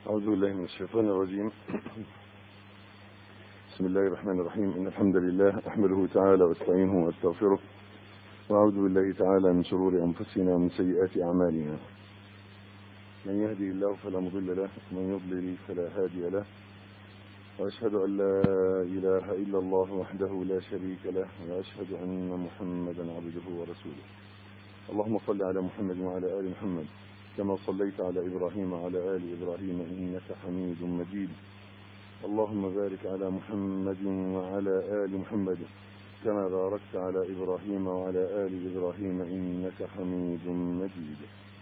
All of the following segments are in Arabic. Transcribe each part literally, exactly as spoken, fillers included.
أعوذ بالله من الشيطان الرجيم. بسم الله الرحمن الرحيم. إن الحمد لله أحمده تعالى واستعينه واستغفره، وأعوذ بالله تعالى من شرور أنفسنا ومن سيئات أعمالنا. من يهدي الله فلا مضل له ومن يضلل فلا هادي له، وأشهد أن لا إله إلا الله وحده لا شريك له، وأشهد أن محمدا عبده ورسوله. اللهم صل على محمد وعلى آل محمد كما صليت على إبراهيم وعلى آل إبراهيم إنك حميد مجيد. اللهم بارك على محمد وعلى آل محمد كما باركت على إبراهيم وعلى آل إبراهيم إنك حميد مجيد.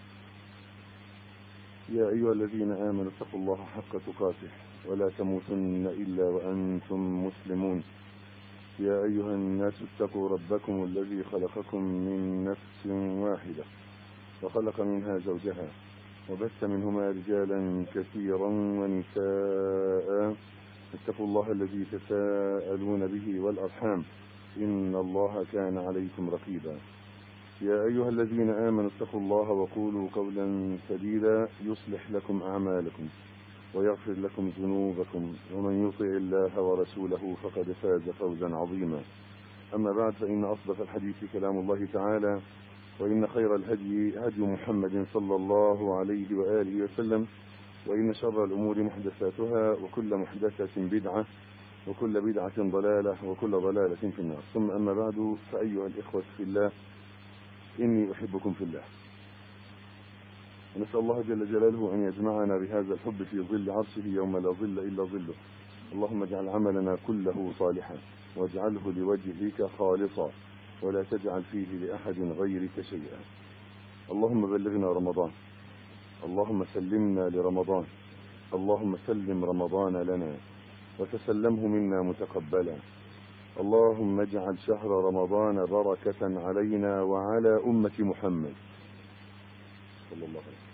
يا أيها الذين آمنوا اتقوا الله حق تقاته ولا تموتن إلا وأنتم مسلمون. يا أيها الناس اتقوا ربكم الذي خلقكم من نفس واحدة وخلق منها زوجها وبث منهما رجالا كثيرا ونساء. اتقوا الله الذي تساءلون به والأرحام إن الله كان عليكم رقيبا. يا أيها الذين آمنوا اتقوا الله وقولوا قولا سديدا يصلح لكم أعمالكم ويغفر لكم ذنوبكم، ومن يطع الله ورسوله فقد فاز فوزا عظيما. أما بعد، فإن أصدق الحديث كلام الله تعالى، وإن خير الهدي هدي محمد صلى الله عليه وآله وسلم، وإن شر الأمور محدثاتها، وكل محدثة بدعة، وكل بدعة ضلالة، وكل ضلالة في النار. ثم أما بعد، فأيها الإخوة في الله، إني أحبكم في الله، ونسأل الله جل جلاله أن يجمعنا بهذا الحب في ظل عرشه يوم لا ظل إلا ظله. اللهم اجعل عملنا كله صالحا واجعله لوجهك خالصا ولا تجعل فيه لأحد غيرك شيئا. اللهم بلغنا رمضان، اللهم سلمنا لرمضان، اللهم سلم رمضان لنا وتسلمه منا متقبلا. اللهم اجعل شهر رمضان بركة علينا وعلى أمة محمد صلى الله عليه وسلم.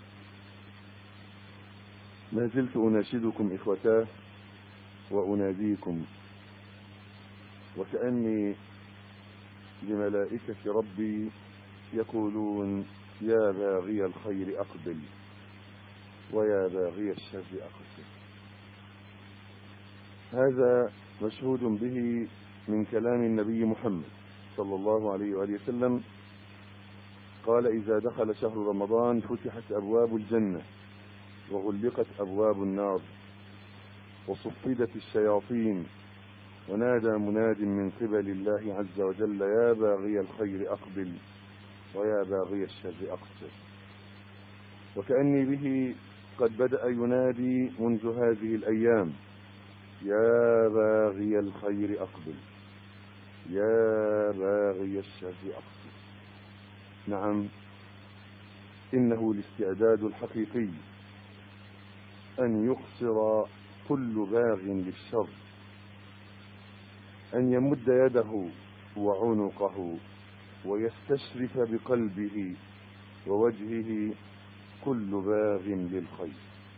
ما زلت أناشدكم إخوتاه وأناديكم، وكأني لملائكة ربي يقولون: يا باغي الخير أقبل ويا باغي الشر أقصر. هذا مشهود به من كلام النبي محمد صلى الله عليه وآله وسلم. قال: إذا دخل شهر رمضان فتحت أبواب الجنة وغلقت أبواب النار وصفدت الشياطين، ونادى مناد من قبل الله عز وجل: يا باغي الخير أقبل ويا باغي الشر أقصر. وكأني به قد بدأ ينادي منذ هذه الأيام: يا باغي الخير أقبل يا باغي الشر أقصر. نعم، إنه الاستعداد الحقيقي أن يقصر كل باغ للشر، أن يمد يده وعنقه ويستشرف بقلبه ووجهه كل باغ للخير.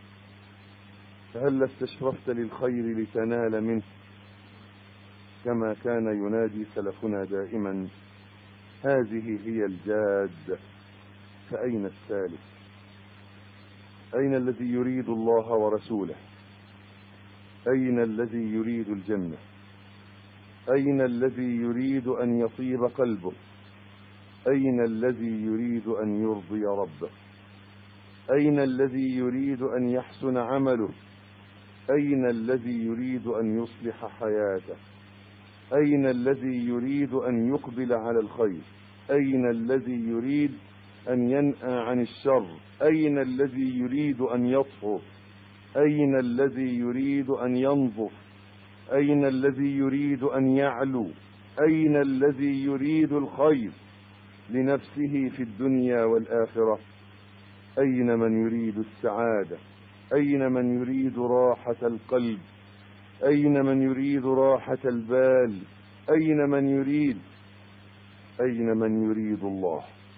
فهل استشرفت للخير لتنال منه؟ كما كان ينادي سلفنا دائما: هذه هي الجادة، فأين السالك؟ أين الذي يريد الله ورسوله؟ أين الذي يريد الجنة؟ أين الذي يريد أن يطيب قلبه؟ أين الذي يريد أن يرضي ربه؟ أين الذي يريد أن يحسن عمله؟ أين الذي يريد أن يصلح حياته؟ أين الذي يريد أن يقبل على الخير؟ أين الذي يريد أن ينأى عن الشر؟ أين الذي يريد أن يطهر؟ أين الذي يريد أن ينظف؟ أين الذي يريد أن يعلو؟ أين الذي يريد الخير لنفسه في الدنيا والآخرة؟ أين من يريد السعادة؟ أين من يريد راحة القلب؟ أين من يريد راحة البال؟ أين من يريد أين من يريد الله؟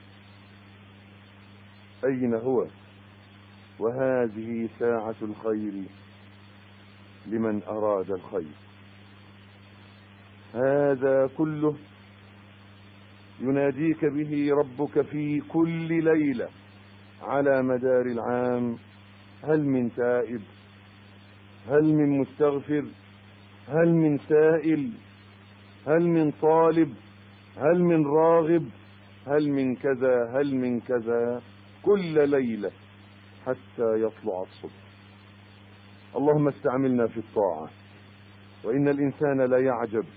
أين هو؟ وهذه ساعة الخير لمن أراد الخير. هذا كله يناديك به ربك في كل ليلة على مدار العام هل من تائب؟ هل من مستغفر؟ هل من سائل؟ هل من طالب؟ هل من راغب؟ هل من كذا؟ هل من كذا؟ كل ليلة حتى يطلع الصبح. اللهم استعملنا في الطاعة. وإن الإنسان لا يعجب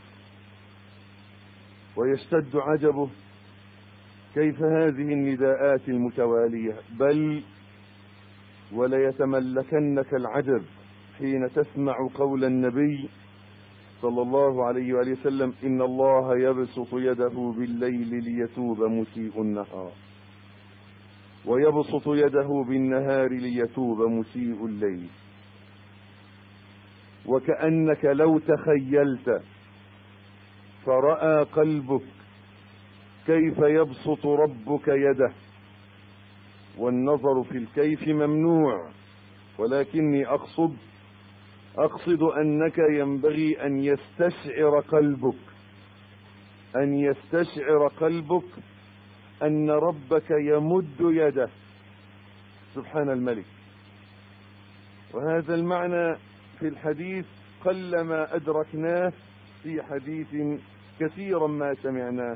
ويشتد عجبه كيف هذه النداءات المتوالية، بل وليتملكنك العجب حين تسمع قول النبي صلى الله عليه وآله وسلم: إن الله يبسط يده بالليل ليتوب مسيء النهار، ويبسط يده بالنهار ليتوب مسيء الليل. وكأنك لو تخيلت فرأى قلبك كيف يبسط ربك يده، والنظر في الكيف ممنوع، ولكني أقصد أقصد أنك ينبغي أن يستشعر قلبك أن يستشعر قلبك أن ربك يمد يده سبحان الملك. وهذا المعنى في الحديث قلما أدركناه في حديث كثيرا ما سمعناه،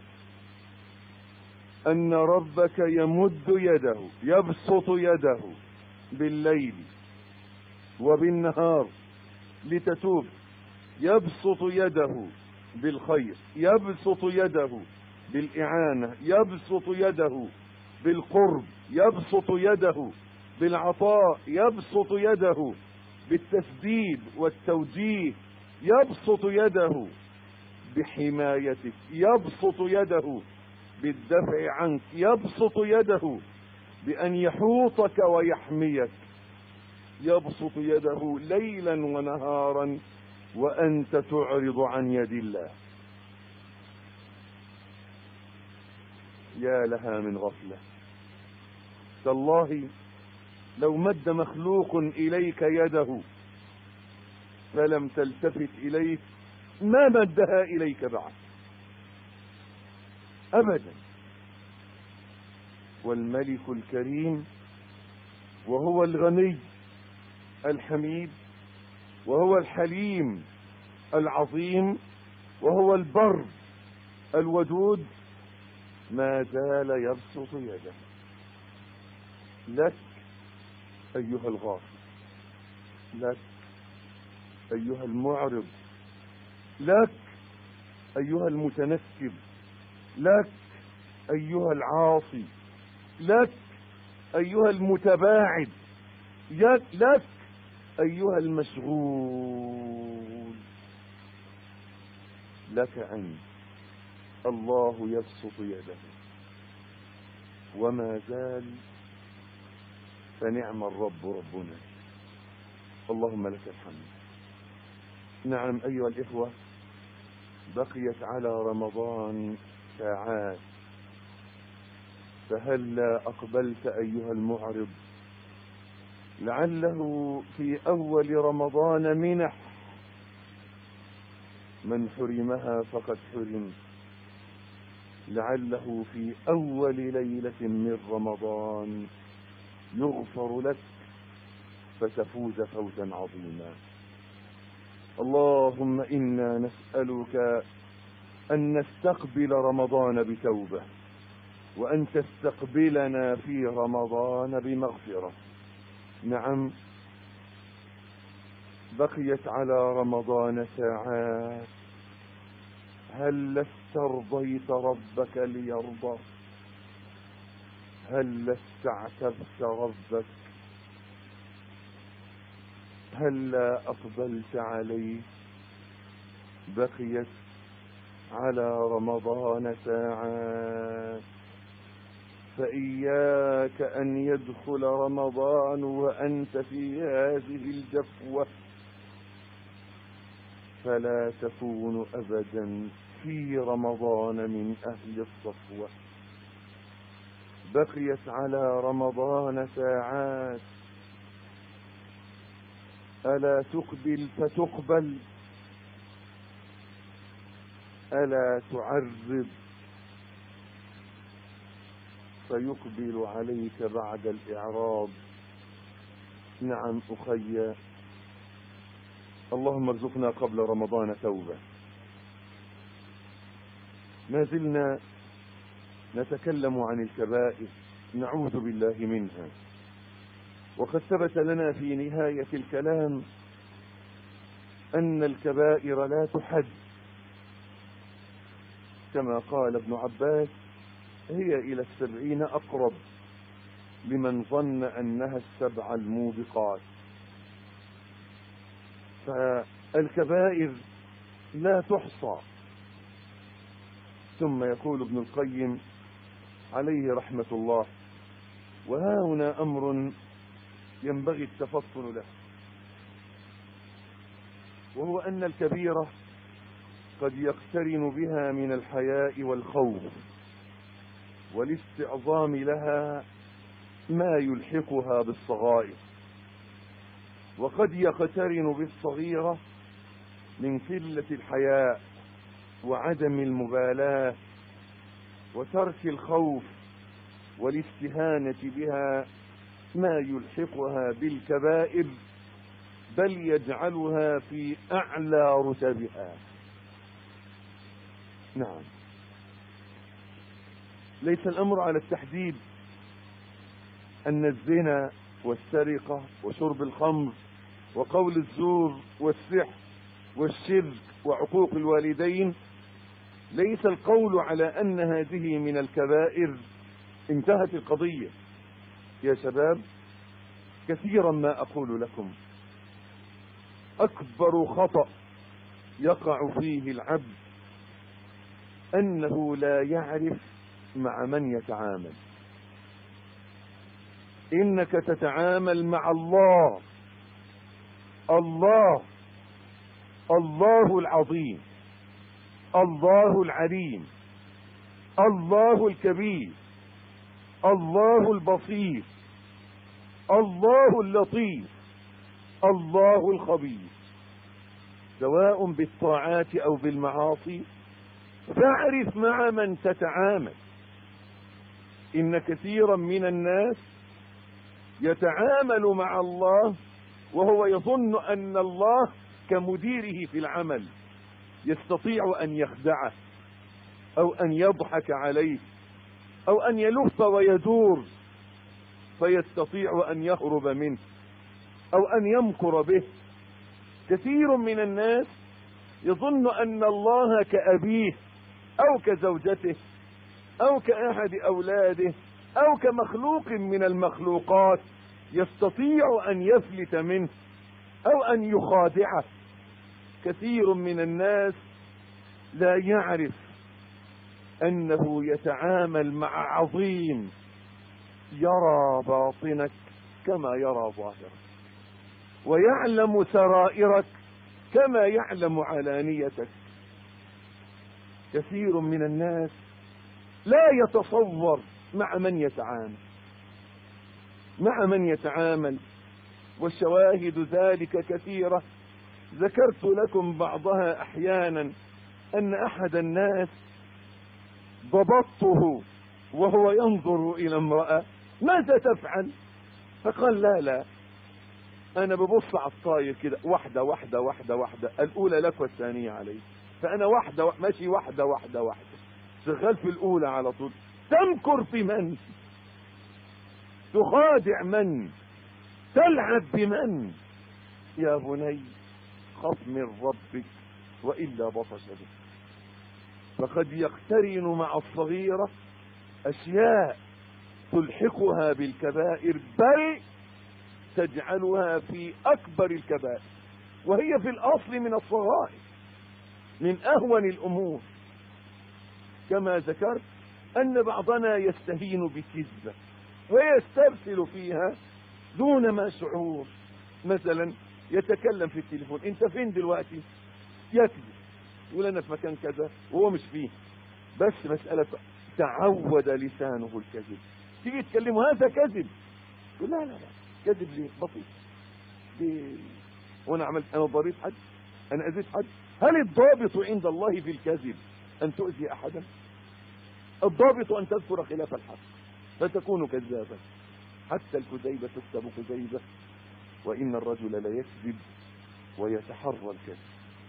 أن ربك يمد يده، يبسط يده بالليل وبالنهار لتتوب، يبسط يده بالخير، يبسط يده بالإعانة، يبسط يده بالقرب، يبسط يده بالعطاء، يبسط يده بالتسديد والتوجيه، يبسط يده بحمايتك، يبسط يده بالدفع عنك، يبسط يده بأن يحوطك ويحميك، يبسط يده ليلا ونهارا وأنت تعرض عن يد الله. يا لها من غفلة. تالله لو مد مخلوق إليك يده فلم تلتفت إليه ما مدها إليك بعد أبدا. والملك الكريم وهو الغني الحميد، وهو الحليم العظيم، وهو البر الودود، ما زال يبسط يده لك أيها الغافل، لك أيها المعرض، لك أيها المتنكب، لك أيها العاصي، لك أيها المتباعد، لك أيها المشغول، لك أنت. الله يبسط يده وما زال، فنعم الرب ربنا. اللهم لك الحمد. نعم أيها الإخوة، بقيت على رمضان ساعات، فهلا أقبلت أيها المعرض؟ لعله في أول رمضان منح، من حرمها فقد حرم. لعله في أول ليلة من رمضان يغفر لك فتفوز فوزا عظيما. اللهم إنا نسألك أن نستقبل رمضان بتوبة، وأن تستقبلنا في رمضان بمغفرة. نعم بقيت على رمضان ساعات، هل استرضيت ربك ليرضى؟ هل استعتبت ربك؟ هل أقبلت عليه؟ بقيت على رمضان ساعات، فإياك أن يدخل رمضان وأنت في هذه الجفوة، فلا تكون أبدا في رمضان من أهل الصفوة. بقيت على رمضان ساعات، ألا تقبل فتقبل؟ ألا تعرض فيقبل عليك بعد الإعراض؟ نعم أخي، اللهم ارزقنا قبل رمضان توبة. ما زلنا نتكلم عن الكبائر، نعوذ بالله منها. وقد ثبت لنا في نهاية الكلام أن الكبائر لا تحد، كما قال ابن عباس: هي إلى السبعين أقرب لمن ظن أنها السبع الموبقات. فالكبائر لا تحصى. ثم يقول ابن القيم عليه رحمة الله: وها هنا أمر ينبغي التفصل له، وهو أن الكبيرة قد يقترن بها من الحياء والخوف والاستعظام لها ما يلحقها بالصغائر، وقد يقترن بالصغيرة من قلة الحياء وعدم المبالاة وترك الخوف والاستهانة بها ما يلحقها بالكبائر، بل يجعلها في أعلى رتبها. نعم، ليس الأمر على التحديد أن الزنا والسرقة وشرب الخمر وقول الزور والسحر والشرك وعقوق الوالدين، ليس القول على أن هذه من الكبائر. انتهت القضية يا شباب. كثيرا ما أقول لكم: أكبر خطأ يقع فيه العبد أنه لا يعرف مع من يتعامل. إنك تتعامل مع الله، الله الله العظيم، الله العليم، الله الكبير، الله البصير، الله اللطيف، الله الخبير. سواء بالطاعات أو بالمعاصي، فاعرف مع من تتعامل. إن كثيرا من الناس يتعامل مع الله وهو يظن أن الله كمديره في العمل، يستطيع أن يخدعه أو أن يضحك عليه أو أن يلف ويدور فيستطيع أن يهرب منه أو أن يمكر به. كثير من الناس يظن أن الله كأبيه أو كزوجته أو كأحد أولاده أو كمخلوق من المخلوقات، يستطيع أن يفلت منه أو أن يخادعه. كثير من الناس لا يعرف أنه يتعامل مع عظيم يرى باطنك كما يرى ظاهرك، ويعلم سرائرك كما يعلم علانيتك. كثير من الناس لا يتصور مع من يتعامل مع من يتعامل والشواهد ذلك كثيرة. ذكرت لكم بعضها أحيانا، أن أحد الناس ضبطته وهو ينظر إلى امرأة: ماذا تفعل؟ فقال: لا لا أنا ببص على الطاير كده، واحدة واحدة واحدة واحدة، الأولى لك والثانية علي. فأنا واحدة ماشي واحدة واحدة واحدة، شغال في الأولى على طول. تمكر في من؟ تخادع من؟ تلعب بمن؟ يا بني خف من ربك وإلا بطش بك. فقد يقترن مع الصغيرة أشياء تلحقها بالكبائر، بل تجعلها في أكبر الكبائر، وهي في الأصل من الصغائر، من أهون الأمور. كما ذكرت أن بعضنا يستهين بكذبة ويسترسل فيها دون ما شعور. مثلا يتكلم في التليفون: انت فين دلوقتي؟ يكذب، يقول انا في مكان كذا وهو مش فيه. بس مسألة تعود لسانه الكذب. تيجي تكلمه: هذا كذب، يقول لا لا لا كذب ليه؟ بسيط ليه؟ وانا عملت انا ضريت حد؟ انا اذيت حد؟ هل الضابط عند الله في الكذب ان تؤذي احدا؟ الضابط ان تذكر خلاف الحق فتكون كذابا. حتى الكذيبة تكتب كذيبة وإن الرجل ليكذب ويتحرى الكذب.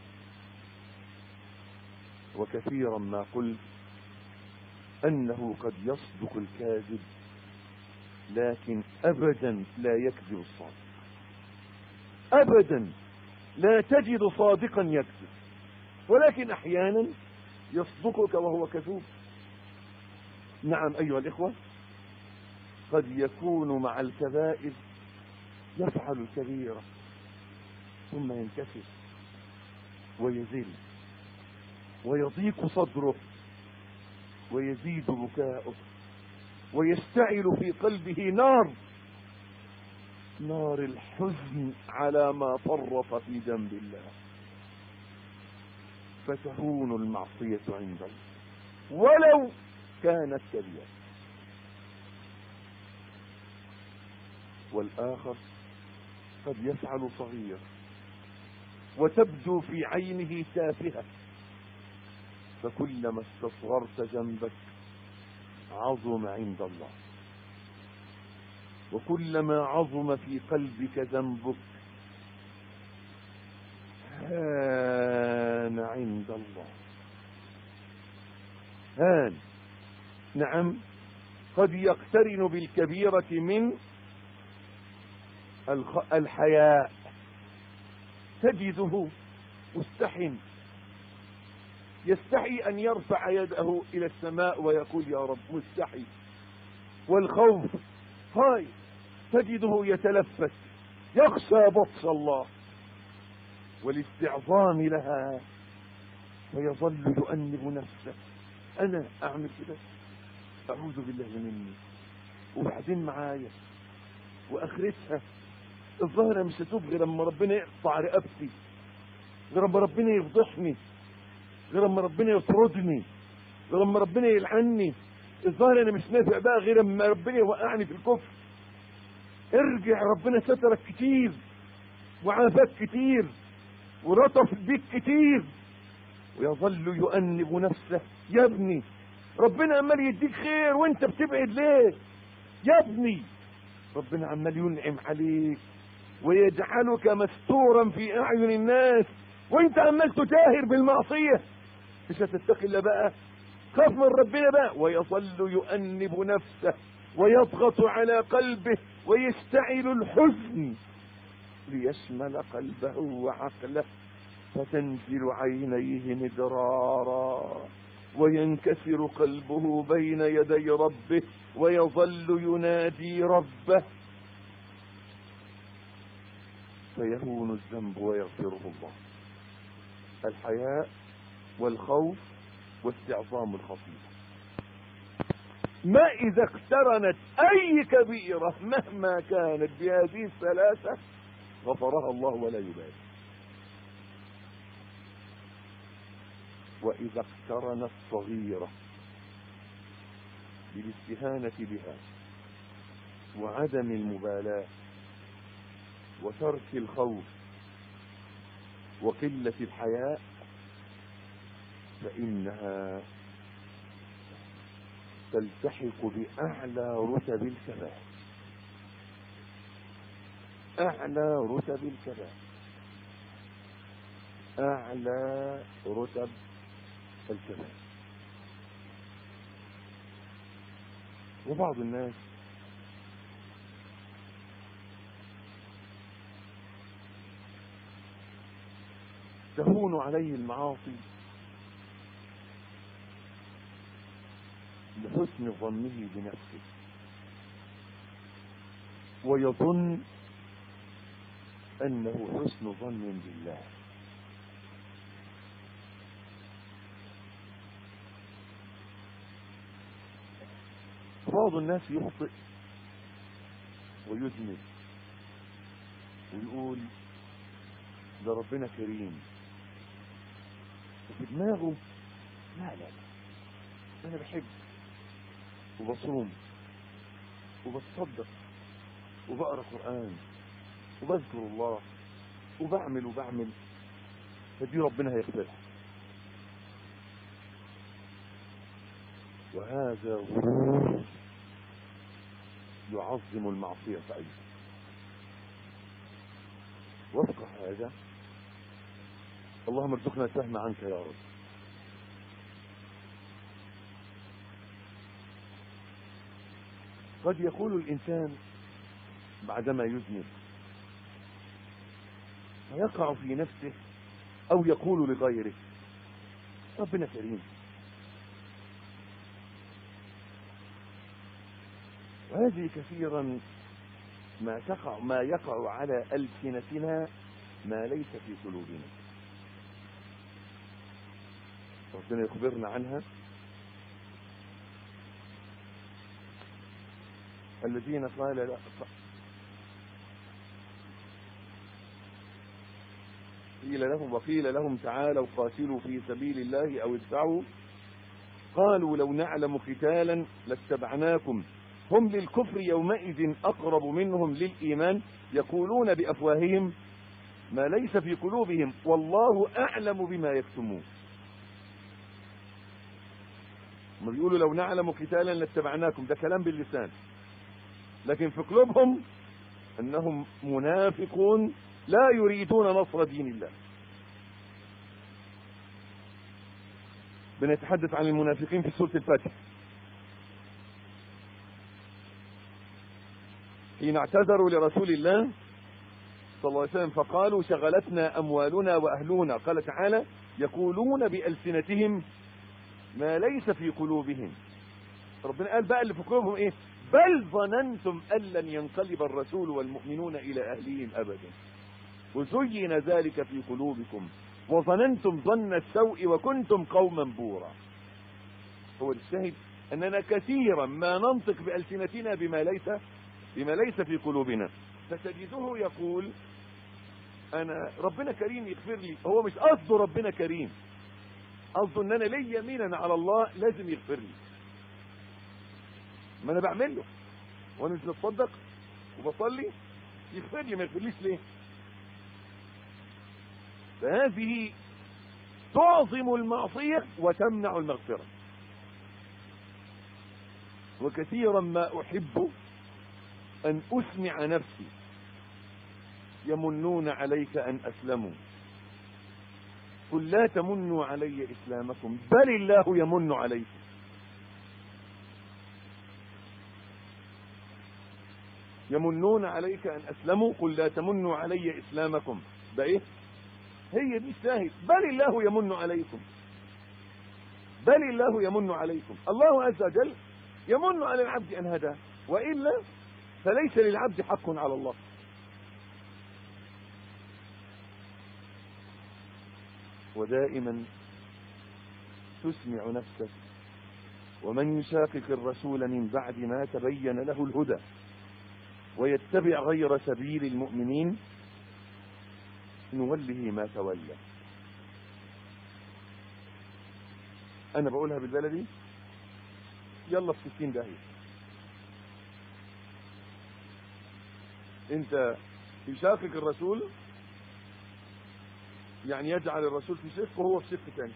وكثيرا ما قلت أنه قد يصدق الكاذب، لكن أبدا لا يكذب الصادق، أبدا لا تجد صادقا يكذب، ولكن أحيانا يصدقك وهو كذوب. نعم أيها الإخوة، قد يكون مع الكبائر يفعل الكبيرة ثم ينكسر ويزل ويضيق صدره ويزيد بكاؤه ويشتعل في قلبه نار نار الحزن على ما فرط في ذنب الله، فتهون المعصية عند الله ولو كانت كبيرة. والآخر قد يفعل صغير وتبدو في عينه تافهة، فكلما استصغرت ذنبك عظم عند الله، وكلما عظم في قلبك ذنبك هان عند الله. هان، نعم، قد يقترن بالكبيرة من الحياء، تجده مستحن، يستحي أن يرفع يده إلى السماء ويقول يا رب، مستحي. والخوف هاي تجده يتلفت، يخشى بطش الله والاستعظام لها، ويظل يؤنب نفسه، أنا أعمل كده، أعوذ بالله مني، وبعدين معايا وآخرتها الظاهرة مش هتوب غير لما ربنا يقطع رقبتي، غير لما ربنا يفضحني، غير لما ربنا يطردني، غير لما ربنا يلعني. الظاهر انا مش نافع بقى غير لما ربنا يوقعني في الكفر. ارجع، ربنا سترك كتير وعافاك كتير ولطف بيك كتير. ويظل يؤنب نفسه، يا ابني ربنا عمال يديك خير وانت بتبعد ليه؟ يا ابني ربنا عمال ينعم عليك ويجعلك مستورا في اعين الناس وانت عمال تجاهر بالمعصية. مش هتتقي الله بقى؟ خاف من ربنا بقى. ويظل يؤنب نفسه ويضغط على قلبه ويشتعل الحزن ليشمل قلبه وعقله، فتنزل عينيه مدرارا وينكسر قلبه بين يدي ربه ويظل ينادي ربه، فيهون الذنب ويغفره الله. الحياء والخوف واستعظام الخطيئة، ما إذا اقترنت أي كبيرة مهما كانت بهذه الثلاثة غفرها الله ولا يبالي. وإذا اقترنت صغيرة بالاستهانة بها وعدم المبالاة وترك الخوف وقلة الحياء فإنها تلتحق بأعلى رتب الكبائر، أعلى رتب الكبائر، أعلى رتب الكبائر. وبعض الناس تهون عليه المعاصي لحسن ظنه بنفسه، ويظن أنه حسن ظن بالله. بعض الناس يخطئ ويذنب ويقول ده ربنا كريم، وفي دماغه لا لا انا بحب وبصوم وبتصدق وبقرا قرآن وبذكر الله وبعمل وبعمل فدي ربنا هيغفرها. وهذا غرور يعظم المعصية أيضا. وفق هذا اللهم ارزقنا الفهم عنك يا رب. قد يقول الإنسان بعدما يذنب فيقع في نفسه أو يقول لغيره ربنا كريم، وهذه كثيرا ما تقع ما يقع على ألسنتنا ما ليس في قلوبنا. ربنا يخبرنا عنها: الذين قال قيل لهم وقيل لهم تعالوا قاتلوا في سبيل الله أو ادفعوا قالوا لو نعلم قتالا لاتبعناكم هم للكفر يومئذ أقرب منهم للإيمان يقولون بأفواههم ما ليس في قلوبهم والله أعلم بما يكتمون. ما بيقولوا لو نعلم قتالا لاتبعناكم، ده كلام باللسان، لكن في قلوبهم أنهم منافقون لا يريدون نصر دين الله. بنتحدث عن المنافقين في سورة الفتح حين اعتذروا لرسول الله صلى الله عليه وسلم فقالوا شغلتنا أموالنا وأهلنا. قال تعالى: يقولون بألسنتهم ما ليس في قلوبهم. ربنا قال بقى اللي في قلوبهم ايه؟ بل ظننتم أن لن ينقلب الرسول والمؤمنون إلى أهلهم أبدا وزين ذلك في قلوبكم وظننتم ظن السوء وكنتم قوما بورا. هو الشاهد أننا كثيرا ما ننطق بألسنتنا بما ليس بما ليس في قلوبنا. فتجده يقول أنا ربنا كريم يغفر لي، هو مش قصده ربنا كريم، قصده ان انا ليا يمينا على الله لازم يغفر لي. ما انا بعمل له وانا مش بتصدق وبصلي يغفر لي، ما يغفرليش ليه؟ فهذه تعظم المعصية وتمنع المغفرة. وكثيرا ما احب ان اسمع نفسي يمنون عليك ان اسلموا قل لا تمنوا علي اسلامكم بل الله يمن عليكم. يمنون عليك ان اسلموا قل لا تمنوا علي اسلامكم بايه؟ هي دي الشاهد، بل الله يمن عليكم، بل الله يمن عليكم. الله عز وجل يمن على العبد ان هداه، والا فليس للعبد حق على الله. ودائما تسمع نفسك ومن يشاقق الرسول من بعد ما تبين له الهدى ويتبع غير سبيل المؤمنين نوله ما تولى. انا بقولها بالبلدي يلا في ستين داهية. انت يشاقق الرسول يعني يجعل الرسول في شق وهو في شق ثاني،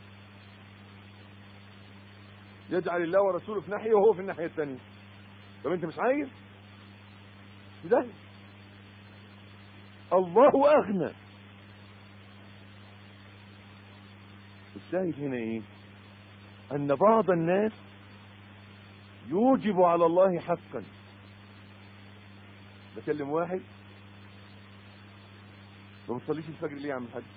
يجعل الله ورسوله في ناحية وهو في الناحية الثانية. طب انت مش عايز ده؟ الله اغنى. الشاهد هنا ايه؟ ان بعض الناس يوجب على الله حقا. بكلم واحد ما بتصليش الفجر ليه يا عم الحاج؟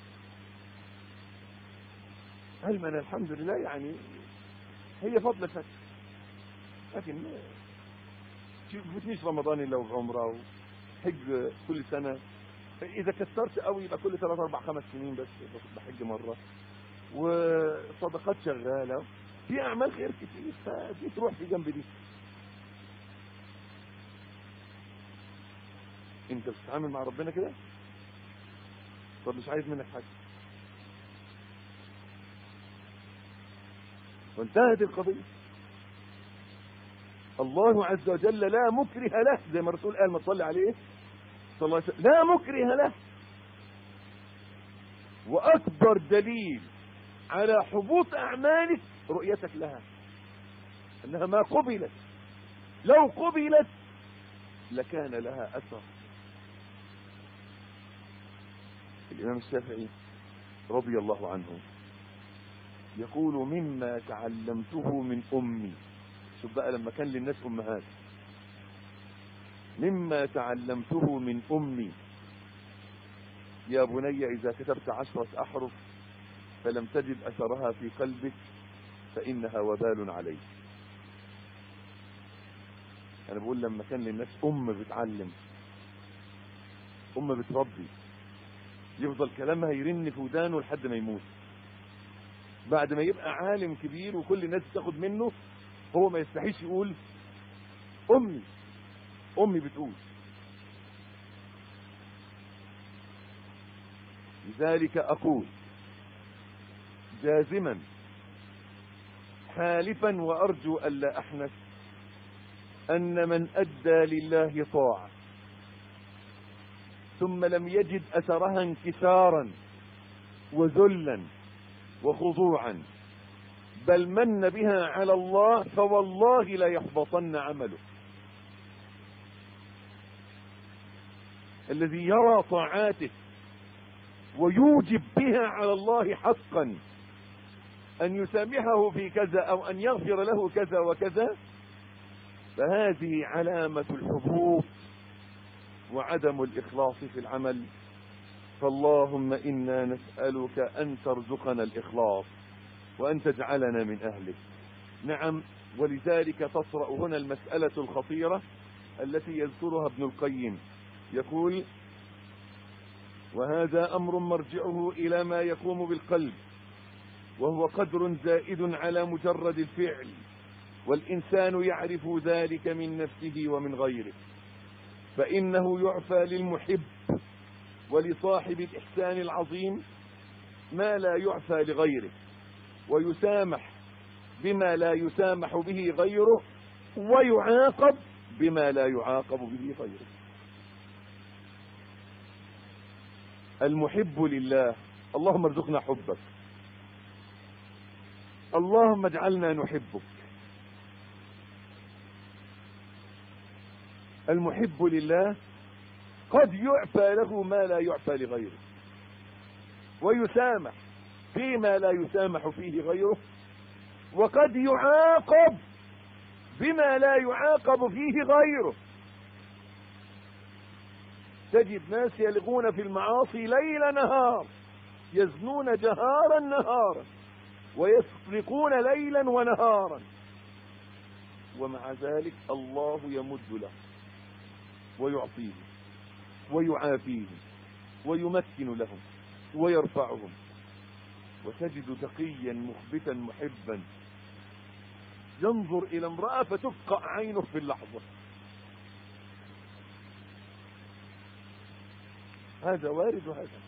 قال ما انا الحمد لله يعني هي فضل الفجر، لكن ما بتفوتنيش رمضان الا وعمره وحج كل سنه، اذا كثرت قوي يبقى كل ثلاث اربع خمس سنين بس بحج مره، وصدقات شغاله، في اعمال خير كتير، فدي تروح في جنب دي. انت بتتعامل مع ربنا كده؟ طب مش عايز منك حاجه، وانتهت القضيه. الله عز وجل لا مكره له، زي ما الرسول قال ما تصلي عليه صلى الله عليه وسلم، لا مكره له. واكبر دليل على حبوط اعمالك رؤيتك لها، انها ما قبلت، لو قبلت لكان لها اثر. الإمام الشافعي رضي الله عنه يقول مما تعلمته من أمي. شوف بقى لما كان للناس أمهات. مما تعلمته من أمي يا بني إذا كتبت عشرة أحرف فلم تجد أثرها في قلبك فإنها وبال عليك. أنا بقول لما كان للناس أم بتعلم، أم بتربي، يفضل كلامها يرن في ودانه لحد ما يموت. بعد ما يبقى عالم كبير وكل الناس تاخد منه، هو ما يستحيش يقول أمي أمي بتقول. لذلك أقول جازما حالفا وأرجو ألا أحنث أن من أدى لله طاعة ثم لم يجد أثرها انكسارا وذلا وخضوعا بل من بها على الله فوالله لا يحبطن عمله. الذي يرى طاعاته ويوجب بها على الله حقا أن يسامحه في كذا أو أن يغفر له كذا وكذا، فهذه علامة الحبوط وعدم الإخلاص في العمل. فاللهم إنا نسألك أن ترزقنا الإخلاص وأن تجعلنا من أهله. نعم، ولذلك تطرأ هنا المسألة الخطيرة التي يذكرها ابن القيم. يقول وهذا أمر مرجعه إلى ما يقوم بالقلب وهو قدر زائد على مجرد الفعل، والإنسان يعرف ذلك من نفسه ومن غيره، فإنه يعفى للمحب ولصاحب الإحسان العظيم ما لا يعفى لغيره، ويسامح بما لا يسامح به غيره، ويعاقب بما لا يعاقب به غيره. المحب لله، اللهم ارزقنا حبك، اللهم اجعلنا نحبك. المحب لله قد يعفى له ما لا يعفى لغيره، ويسامح فيما لا يسامح فيه غيره، وقد يعاقب بما لا يعاقب فيه غيره. تجد ناس يلغون في المعاصي ليل نهار، يزنون جهارا نهارا، ويسرقون ليلا ونهارا، ومع ذلك الله يمد له ويعطيه ويعافيه ويمكن لهم ويرفعهم. وتجد تقيا مخبتا محبا ينظر إلى امرأة فتفقع عينه في اللحظة. هذا وارد هذا.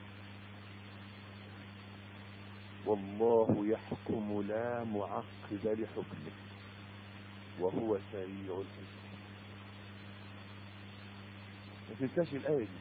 والله يحكم لا معقب لحكمه وهو سريع الحساب. ما تنساش الآية دي.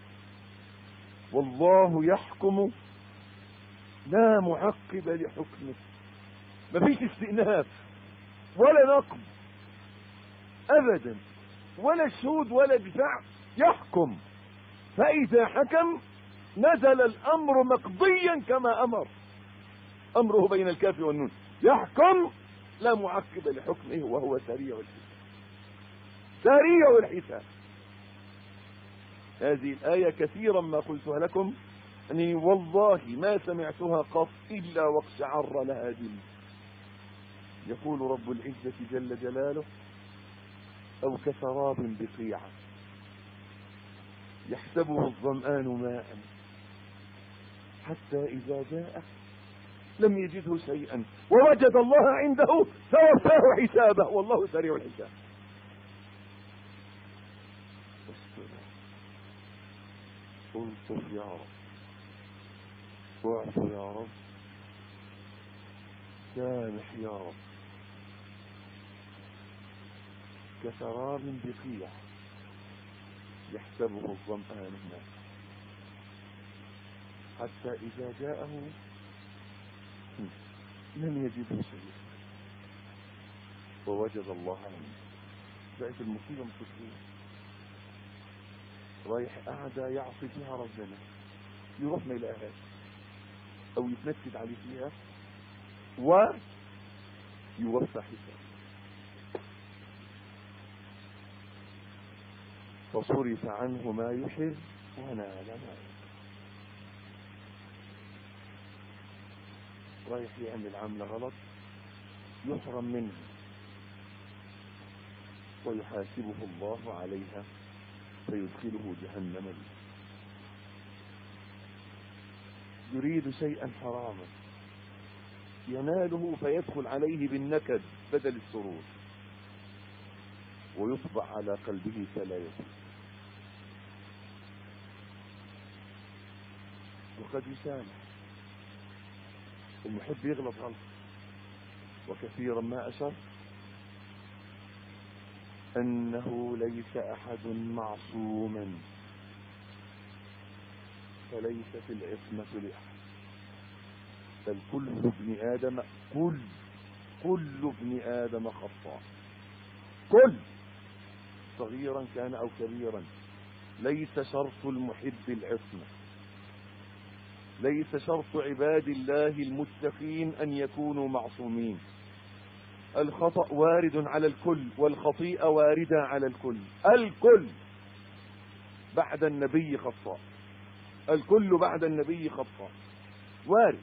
والله يحكم لا معقب لحكمه. ما فيش استئناف ولا نقض أبدا، ولا شهود ولا دفاع. يحكم، فإذا حكم نزل الأمر مقضيا كما أمر. أمره بين الكاف والنون. يحكم لا معقب لحكمه وهو سريع الحساب. سريع الحساب. هذه الآية كثيرا ما قلتها لكم أنني والله ما سمعتها قط إلا واقشعر لها جلد. يقول رب العزة جل جلاله أو كسراب بقيعة يحسبه الظمآن ماء حتى إذا جاء لم يجده شيئا ووجد الله عنده فوفاه حسابه والله سريع الحساب. الطف يا رب، اعف يا رب، سامح يا رب. كسراب بقيع يحسبه الظمآن ماء حتى إذا جاءه لم يجده شيئا ووجد الله عنده. بقت المصيبة مصيبة، رايح قاعدة يعصي فيها ربنا يروح ما يلاقيهاش او يتنكد عليه فيها ويوفى حساب. فصرف عنه ما يحب ونال ما يحب. رايح يعمل عملة غلط يحرم منها ويحاسبه الله عليها فيدخله جهنم به. يريد شيئا حراما يناله فيدخل عليه بالنكد بدل السرور ويطبع على قلبه فلا يتوب. وقد يسامح. المحب يغلط غلط وكثيرا ما أشر أنه ليس أحد معصوما فليست العصمة لأحد، بل كل ابن آدم كل كل ابن آدم خطاء، كل صغيرا كان أو كبيرا. ليس شرط المحب العصمة، ليس شرط عباد الله المتقين أن يكونوا معصومين. الخطأ وارد على الكل والخطيئة واردة على الكل. الكل بعد النبي خطاء، الكل بعد النبي خطاء وارد.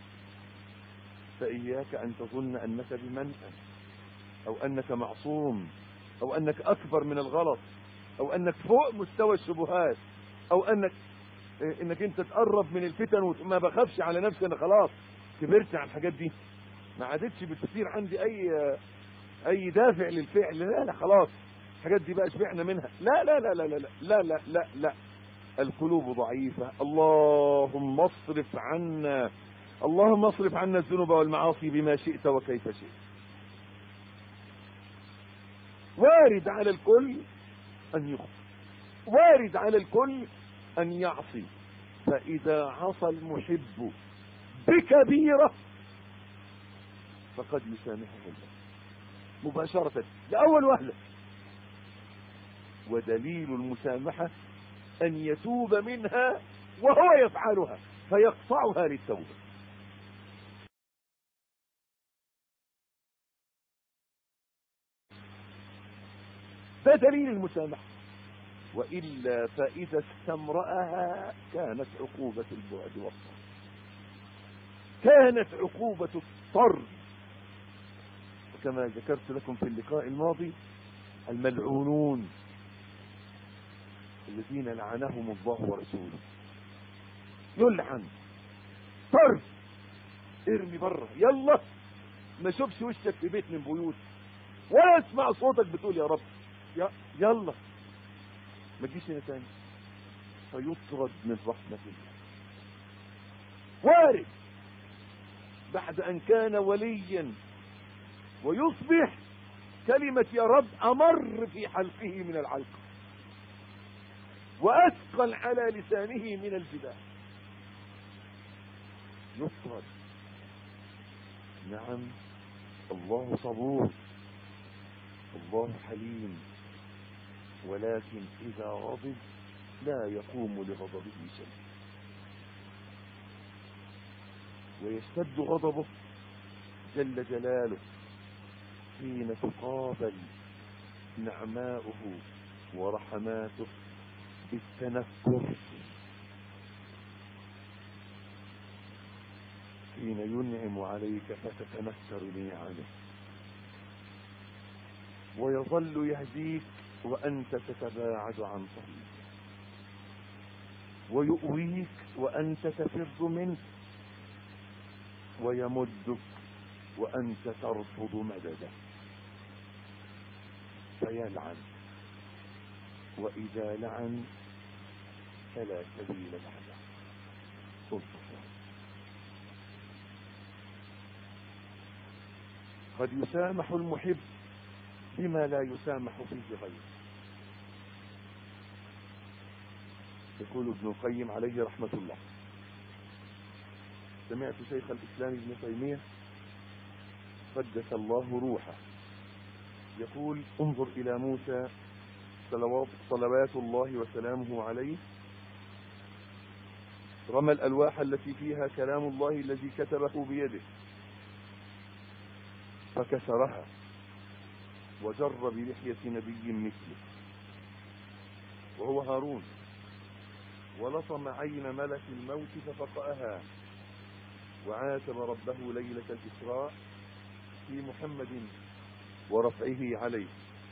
فإياك أن تظن أنك بمنأ أو أنك معصوم أو أنك أكبر من الغلط أو أنك فوق مستوى الشبهات أو أنك انك انت تقرب من الفتن وما بخافش على نفسي، انا خلاص كبرت على الحاجات دي ما عادتش بتصير عندي اي اي دافع للفعل. لا لا خلاص الحاجات دي بقى شبعنا منها. لا لا لا لا لا لا لا لا لا القلوب ضعيفة. اللهم اصرف عنا اللهم اصرف عنا الذنوب والمعاصي بما شئت وكيف شئت. وارد على الكل ان يخطئ، وارد على الكل أن يعصي. فإذا عصى المحب بكبيرة فقد يسامحه الله مباشرة لأول وهلة. ودليل المسامحة أن يتوب منها وهو يفعلها فيقطعها للتوبة. ده دليل المسامحة. وإلا فإذا استمرأها كانت عقوبة البعد والطرد، كانت عقوبة الطرد. وكما ذكرت لكم في اللقاء الماضي الملعونون الذين لعنهم الله ورسوله يلعن طرد، ارمي بره، يلا ما شوفش وشك في بيت من بيوت ولا اسمع صوتك بتقول يا رب، يلا ما تجيش هنا تاني، فيطرد من رحمة الله. وارد بعد ان كان وليا ويصبح كلمة يا رب امر في حلقه من العلقة واثقل على لسانه من الجبال، يطرد. نعم الله صبور، الله حليم، ولكن إذا غضب لا يقوم لغضبه شيء، ويشتد غضبه جل جلاله حين تقابل نعماؤه ورحماته بالتنكر، حين ينعم عليك فتتنكر لنعمه، ويظل يهديك وأنت تتباعد عن طريقه، ويؤويك وأنت تفر منه، ويمدك وأنت ترفض مدده، فيلعن. وإذا لعن فلا سبيل بعده. قد يسامح المحب بما لا يسامح فيه غيره. يقول ابن القيم عليه رحمة الله: سمعت شيخ الإسلام ابن تيمية قدس الله روحه يقول: انظر إلى موسى صلوات, صلوات الله وسلامه عليه رمى الألواح التي فيها كلام الله الذي كتبه بيده فكسرها وجر بلحية نبي مثله وهو هارون، ولطم عين ملك الموت ففقأها، وعاتب ربه ليلة الإسراء في محمد ورفعه عليه،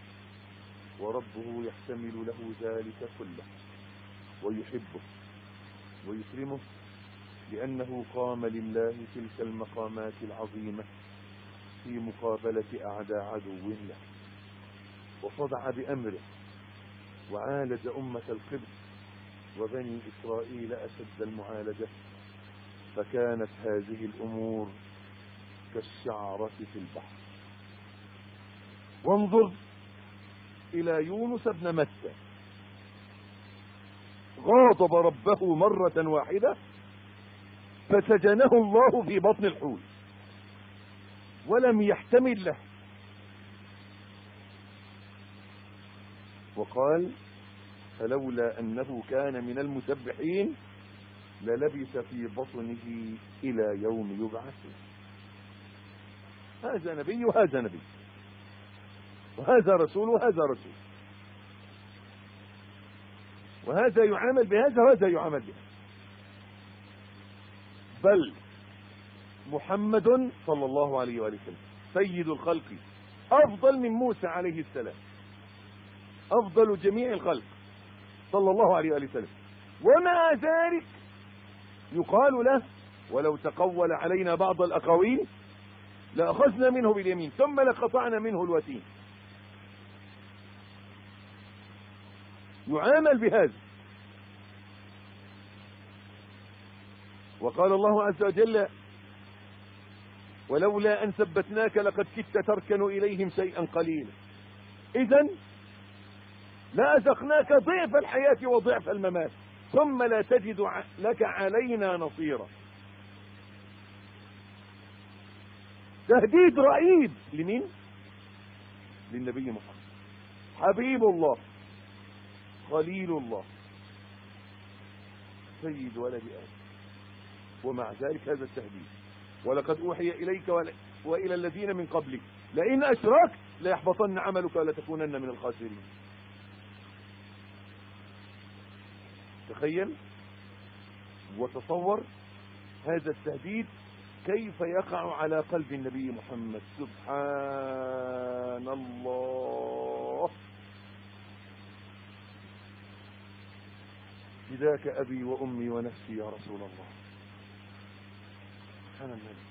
وربه يحتمل له ذلك كله ويحبه ويكرمه لأنه قام لله تلك المقامات العظيمة في مقابلة أعداء عدو له، وصدع بأمره وعالج أمة القبط وبني إسرائيل أشد المعالجة، فكانت هذه الأمور كالشعرة في البحر. وانظر إلى يونس بن متى، غاضب ربه مرة واحدة فسجنه الله في بطن الحوت ولم يحتمل له، وقال فلولا أنه كان من المسبحين للبث في بطنه إلى يوم يبعثون. هذا نبي وهذا نبي، وهذا رسول وهذا رسول، وهذا يعامل بهذا وهذا يعامل بهذا. بل محمد صلى الله عليه وآله وسلم سيد الخلق أفضل من موسى عليه السلام، أفضل جميع الخلق صلى الله عليه وآله وسلم، ومع ذلك يقال له ولو تقول علينا بعض الأقاويل لأخذنا منه باليمين ثم لقطعنا منه الوتين. يعامل بهذا. وقال الله عز وجل ولولا أن ثبتناك لقد كدت تركن إليهم شيئا قليلا. إذن لأذقناك ضعف الحياة وضعف الممات ثم لا تجد لك علينا نصيرا. تهديد رهيب لمين؟ للنبي محمد حبيب الله خليل الله سيد ولد آدم، ومع ذلك هذا التهديد ولقد أوحي إليك وإلى الذين من قبلك لئن أشركت ليحبطن عملك ولتكونن من الخاسرين. تخيل وتصور هذا التهديد كيف يقع على قلب النبي محمد. سبحان الله. فداك أبي وأمي ونفسي يا رسول الله. سبحان النبي.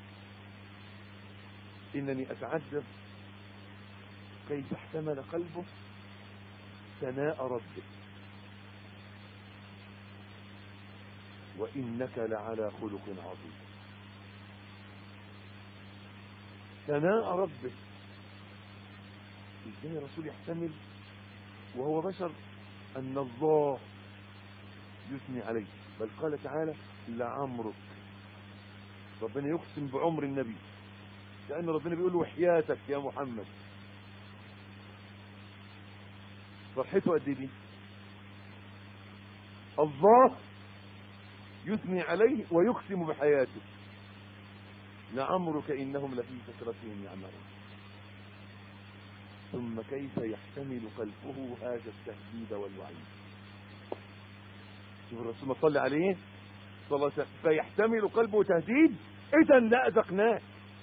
إنني أتعجب كيف احتمل قلبه ثناء ربه. وإنك لعلى خلق عظيم. ثناء ربه. ازاي الرسول يحتمل وهو بشر أن الله يثني عليه؟ بل قال تعالى لعمرك. ربنا يقسم بعمر النبي لأن ربنا بيقول له وحياتك يا محمد. فرحته قد ايه؟ الله يثني عليه ويقسم بحياته. لعمرك إنهم لفي سكرتهم يعملون. ثم كيف يحتمل قلبه هذا التهديد والوعيد؟ شوف الرسول ما صلى عليه صلى الله عليه وسلم. فيحتمل قلبه تهديد إذا لأذقناه.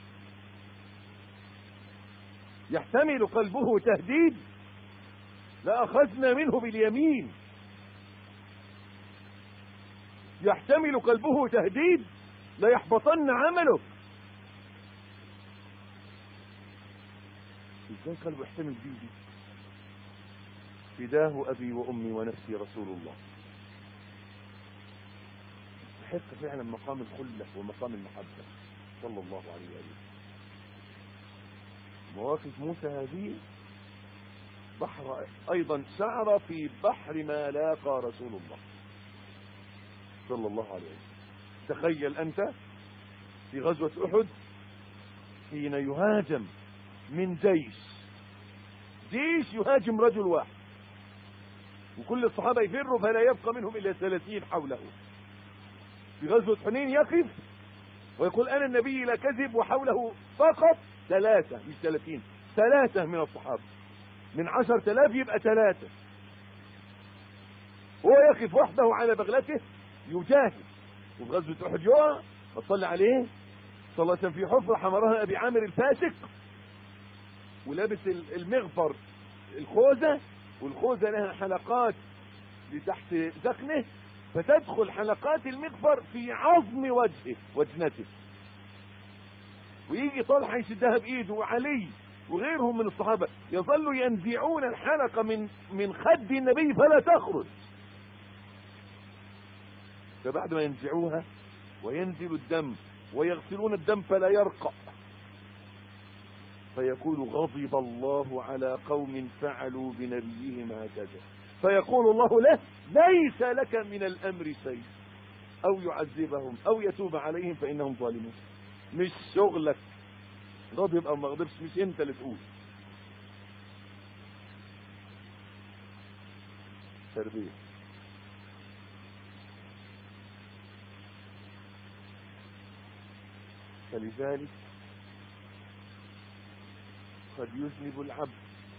يحتمل قلبه تهديد لأخذنا منه باليمين. يحتمل قلبه تهديد ليحبطن عمله. ازاي قلبه يحتمل دي دي؟ فداه أبي وأمي ونفسي رسول الله. يستحق فعلا مقام الخلة ومقام المحبة صلى الله عليه وسلم. مواقف موسى هذه بحر أيضا سعر في بحر ما لاقى رسول الله صلى الله عليه وسلم. تخيل أنت في غزوة أحد حين يهاجم من جيش جيش يهاجم رجل واحد وكل الصحابة يفروا فلا يبقى منهم إلا ثلاثين حوله. في غزوة حنين يقف ويقول أنا النبي لا كذب، وحوله فقط ثلاثة مش ثلاثين، ثلاثة من الصحابة، من عشر تلاف يبقى ثلاثة. هو يقف وحده على بغلته يجاهد. وفي غزوة أحد يقع وصلى عليه صلى الله عليه وسلم في حفرة حمرها أبي عامر الفاسق، ولابس المغفر الخوذة، والخوذة لها حلقات لتحت ذقنه، فتدخل حلقات المغفر في عظم وجهه وجنته، ويجي طلحة يشدها بإيده وعلي وغيرهم من الصحابة يظلوا ينزعون الحلقة من من خد النبي فلا تخرج. فبعد ما ينزعوها وينزل الدم ويغسلون الدم فلا يرقى، فيقول غضب الله على قوم فعلوا بنبيهم هكذا، فيقول الله له ليس لك من الأمر شيء، أو يعذبهم أو يتوب عليهم فإنهم ظالمون. مش شغلك غضب أو ما غضبش، مش أنت اللي تقول. تربية. فلذلك قد يذنب العبد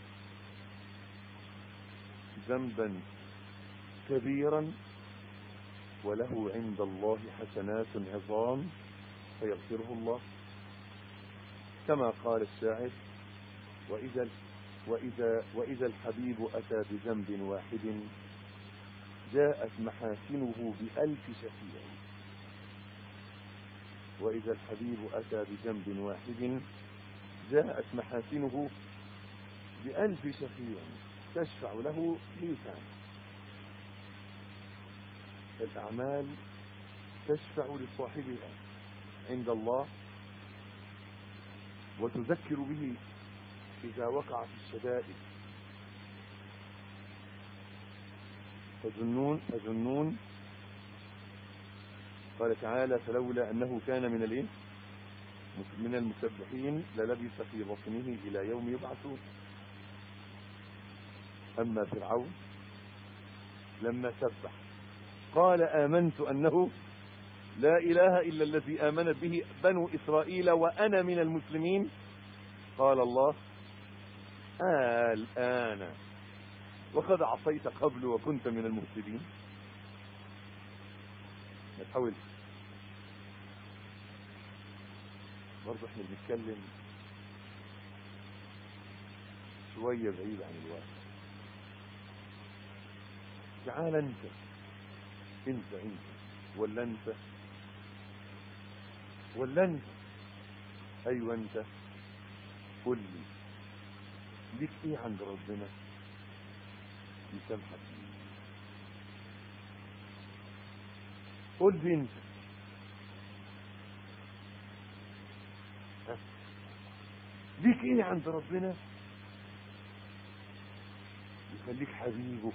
ذنبا كبيرا وله عند الله حسنات عظام فيغفره الله، كما قال الشاعر وإذا وإذا وإذا الحبيب أتى بذنب واحد جاءت محاسنه بألف شفيع. وإذا الحبيب أتى بذنب واحد جاءت محاسنه بألف شفيع تشفع له ميتان. الأعمال تشفع لصاحبها عند الله وتذكر به إذا وقع في الشدائد. فظنون فظنون قال تعالى فلولا أنه كان من الإيه من المسبحين للبث في بطنه إلى يوم يبعثون. أما فرعون لما سبح قال آمنت أنه لا إله إلا الذي آمنت به بنو إسرائيل وأنا من المسلمين. قال الله الآن وقد عصيت قبل وكنت من المفسدين. ما تحاولش برضه، احنا بنتكلم شوية بعيد عن الواقع. تعال انت انت انت ولا انت ولا انت ايوه انت، قل لي ليك ايه عند ربنا يسامحك؟ قل لي انت ليك ايه عند ربنا يخليك حبيبه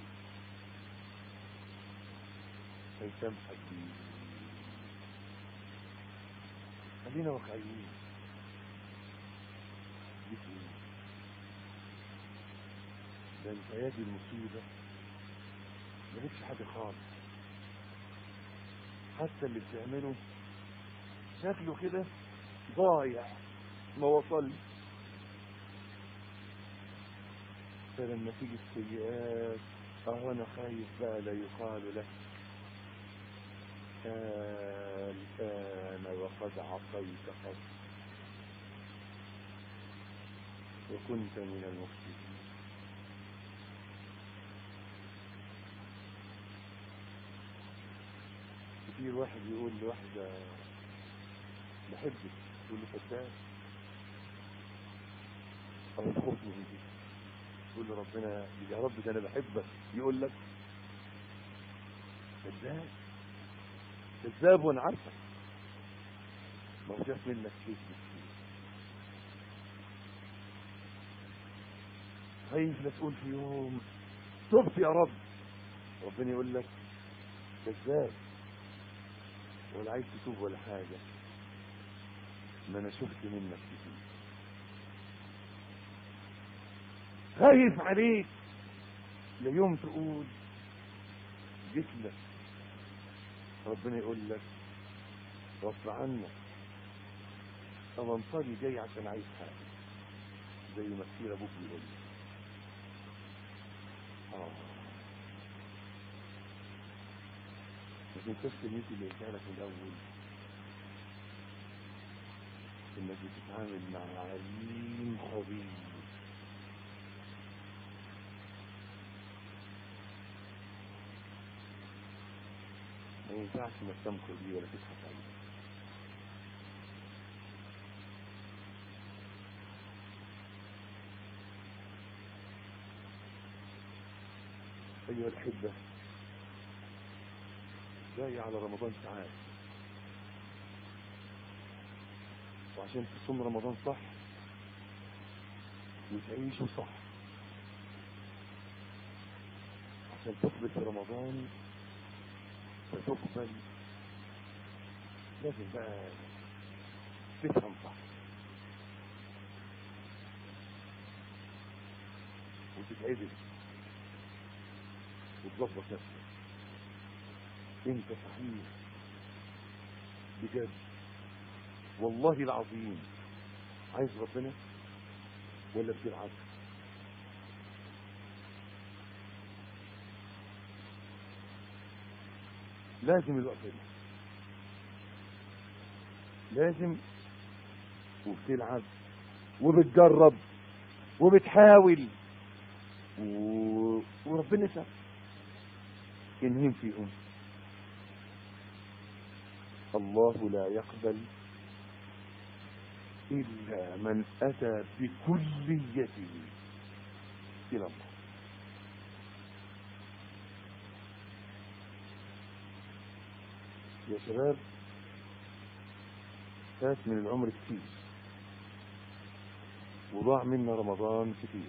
فيسامحك بيه؟ خلينا واقعيين. ليك ايه؟ ده انت يا دي المصيبه مالكش حاجه خالص، حتى اللي بتعمله شكله كده ضايع ما وصل. فلما تيجي السيئات اهو انا خايف بقى لا يقال لك الآن وقد عصيت قبل وكنت من المفسدين. كتير واحد يقول لواحدة بحبك تقول له فتاة أو تخوفني من دي، تقول له ربنا يا رب ده أنا بحبك، يقول لك كذاب كذاب وأنا عارفة ما هو شاف منك كيف كتير. خايف لا تقول في يوم تبت يا رب، ربنا يقول لك كذاب ولا عايز تتوب ولا حاجة، ما انا شفت منك كتير. خايف عليك ليوم تقول جيت لك، ربنا يقول لك غصب عنك. أمنطري جاي عشان عايز حاجة زي ما كتير أبوك بيقول لي. آه ما تنساش كلمتي اللي قلتها لك من الأول، إنك بتتعامل مع عليم خبير. ما ينفعش انك تمكر بيه ولا تضحك عليه. أيها الأحبة، جاي على رمضان ساعات، وعشان تصوم رمضان صح وتعيشه صح، عشان تقبل في رمضان فتقبل لازم بقى تفهم صح وتتعدل وتظبط نفسك. انت صحيح بجد والله العظيم عايز ربنا ولا بتلعب؟ لازم الوقت ده لازم، وبتلعب وبتجرب وبتحاول و... وربنا سبب إنهم فيهم. الله لا يقبل إلا من أتى بكليته إلى الله. يا شباب، فات من العمر كتير وضاع منا رمضان كتير،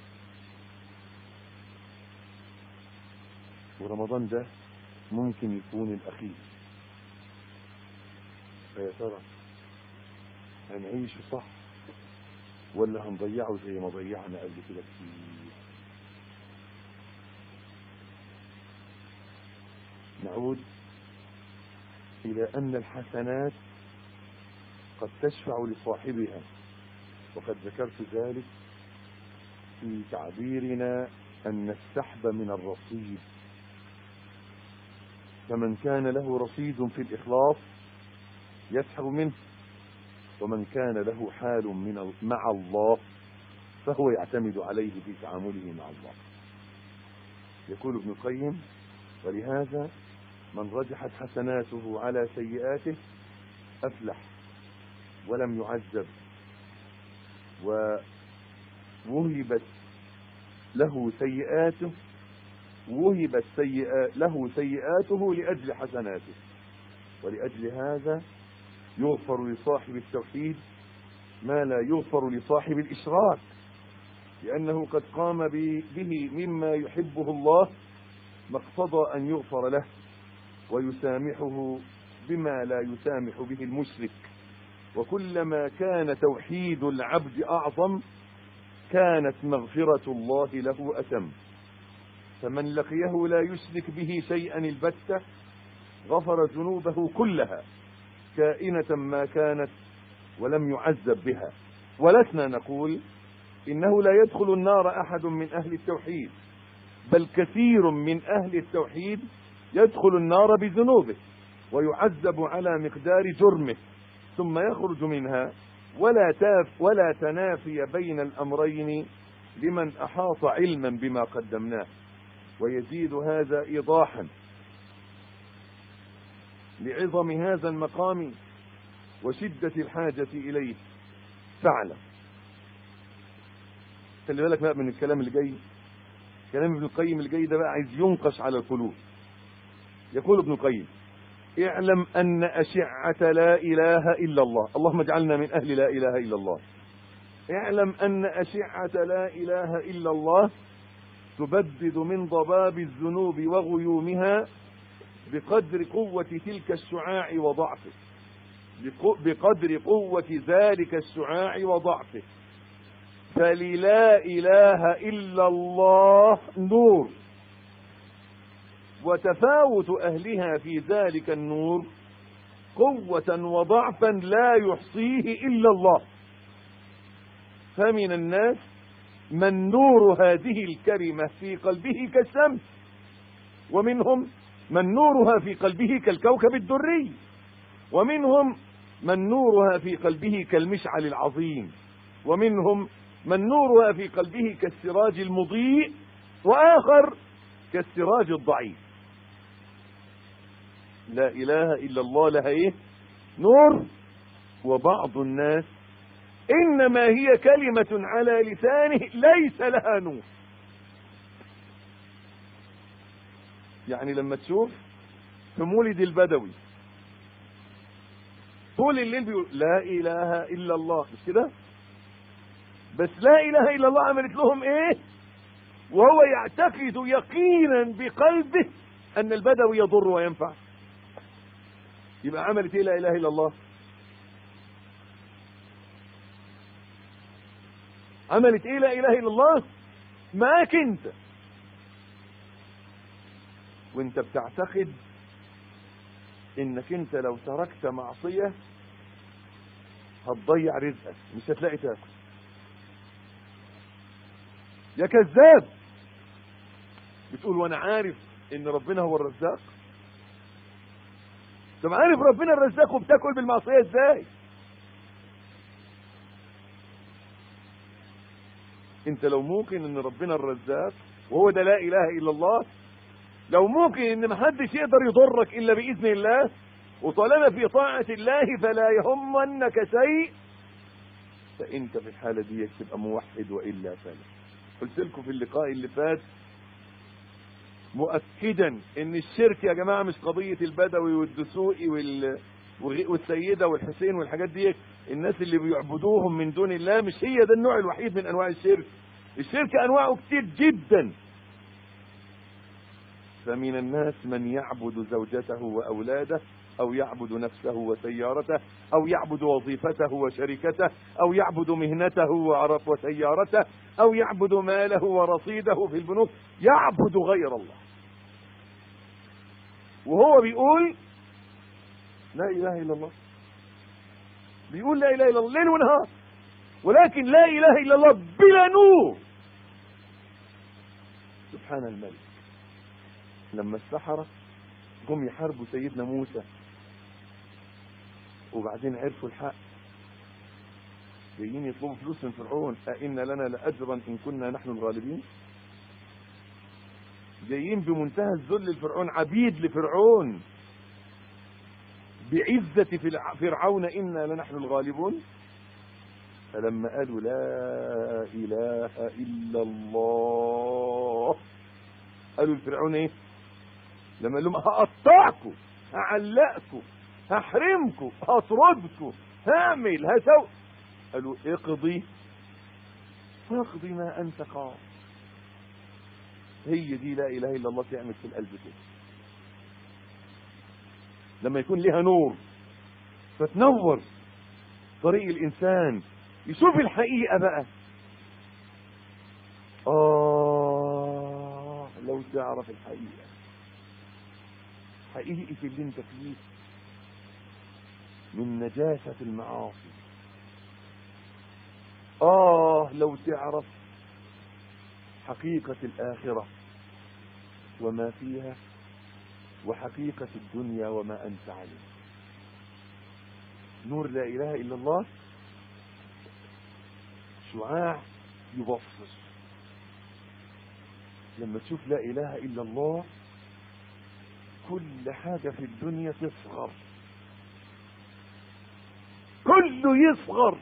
ورمضان ده ممكن يكون الأخير. فيا ترى هنعيش صح ولا هنضيعه زي ما ضيعنا قبل كده كتير؟ نعود إلى أن الحسنات قد تشفع لصاحبها، وقد ذكرت ذلك في تعبيرنا أن السحب من الرصيد، فمن كان له رصيد في الإخلاص يسحب منه، ومن كان له حال من مع الله فهو يعتمد عليه في تعامله مع الله. يقول ابن القيم: ولهذا من رجحت حسناته على سيئاته أفلح ولم يعذب، ووهبت له سيئاته وهبت سيئات له سيئاته لأجل حسناته. ولأجل هذا يغفر لصاحب التوحيد ما لا يغفر لصاحب الإشراك، لأنه قد قام به مما يحبه الله ما اقتضى أن يغفر له، ويسامحه بما لا يسامح به المشرك. وكلما كان توحيد العبد أعظم كانت مغفرة الله له أتم. فمن لقيه لا يشرك به شيئا البتة غفر ذنوبه كلها كائنة ما كانت ولم يعذب بها. ولسنا نقول إنه لا يدخل النار أحد من أهل التوحيد، بل كثير من أهل التوحيد يدخل النار بذنوبه ويعذب على مقدار جرمه ثم يخرج منها، ولا تاف ولا تنافي بين الأمرين لمن أحاط علما بما قدمناه. ويزيد هذا إيضاحا لعظم هذا المقام وشدة الحاجة إليه. فعلا خلي بالك بقى من الكلام اللي جاي، كلام ابن القيم اللي جاي ده بقى عايز ينقش على القلوب. يقول ابن القيم: اعلم أن أشعة لا إله إلا الله، اللهم اجعلنا من أهل لا إله إلا الله. اعلم أن أشعة لا إله إلا الله تبدد من ضباب الذنوب وغيومها بقدر قوة تلك الشعاع وضعفه، بقدر قوة ذلك الشعاع وضعفه. فللا إله إلا الله نور، وتفاوت أهلها في ذلك النور قوة وضعفا لا يحصيه إلا الله. فمن الناس من نور هذه الكلمة في قلبه كالشمس، ومنهم من نورها في قلبه كالكوكب الدري، ومنهم من نورها في قلبه كالمشعل العظيم، ومنهم من نورها في قلبه كالسراج المضيء، وآخر كالسراج الضعيف. لا إله إلا الله لها إيه؟ نور. وبعض الناس إنما هي كلمة على لسانه ليس لها نور. يعني لما تشوف في مولد البدوي طول الليل بيقول لا إله إلا الله، مش كده؟ بس لا إله إلا الله عملت لهم إيه؟ وهو يعتقد يقينا بقلبه أن البدوي يضر وينفع. يبقى عملت إيه لا إله إلا الله؟ عملت إيه لا إله إلا الله؟ معاك أنت، وأنت بتعتقد إنك أنت لو تركت معصية هتضيع رزقك، مش هتلاقي تاكل. يا كذاب، بتقول وانا عارف ان ربنا هو الرزاق. طب عارف ربنا الرزاق وبتاكل بالمعصيه ازاي؟ انت لو ممكن ان ربنا الرزاق وهو ده لا اله الا الله، لو ممكن ان محدش يقدر يضرك الا باذن الله، وطالما في طاعه الله فلا يهمنك شيء، فانت في الحاله دي تبقى موحد والا فلا. قلت لكم في اللقاء اللي فات مؤكدا ان الشرك يا جماعه مش قضيه البدوي والدسوقي وال والسيده والحسين والحاجات دي، الناس اللي بيعبدوهم من دون الله مش هي ده النوع الوحيد من انواع الشرك. الشرك انواعه كتير جدا. فمن الناس من يعبد زوجته واولاده، او يعبد نفسه وسيارته، او يعبد وظيفته وشركته، او يعبد مهنته وسيارته، او يعبد ماله ورصيده في البنوك، يعبد غير الله وهو بيقول لا اله الا الله، بيقول لا اله الا الله ليل ونهار، ولكن لا اله الا الله بلا نور. سبحان الملك. لما السحرة جم يحاربوا سيدنا موسى وبعدين عرفوا الحق، جايين يطلبوا فلوس من فرعون، أئن لنا لأجرا إن كنا نحن الغالبين. جايين بمنتهى الذل لفرعون، عبيد لفرعون، بعزة فرعون إنا لنحن الغالبون. فلما قالوا لا إله إلا الله، قالوا لفرعون إيه؟ لما قال لهم هقطعكم، هعلقكم، هحرمكم، هطردكم، هعمل، هسوي، قالوا اقضي اقضي ما انت قاض. هي دي لا اله الا الله تعمل في القلب كده لما يكون لها نور، فتنور طريق الانسان يشوف الحقيقه بقى. اه لو تعرف الحقيقه، حقيقه اللي انت فيه من نجاسه المعاصي. آه لو تعرف حقيقة الآخرة وما فيها، وحقيقة الدنيا وما أنت عليه. نور لا إله إلا الله شعاع يبصر. لما تشوف لا إله إلا الله كل حاجة في الدنيا تصغر، كله يصغر،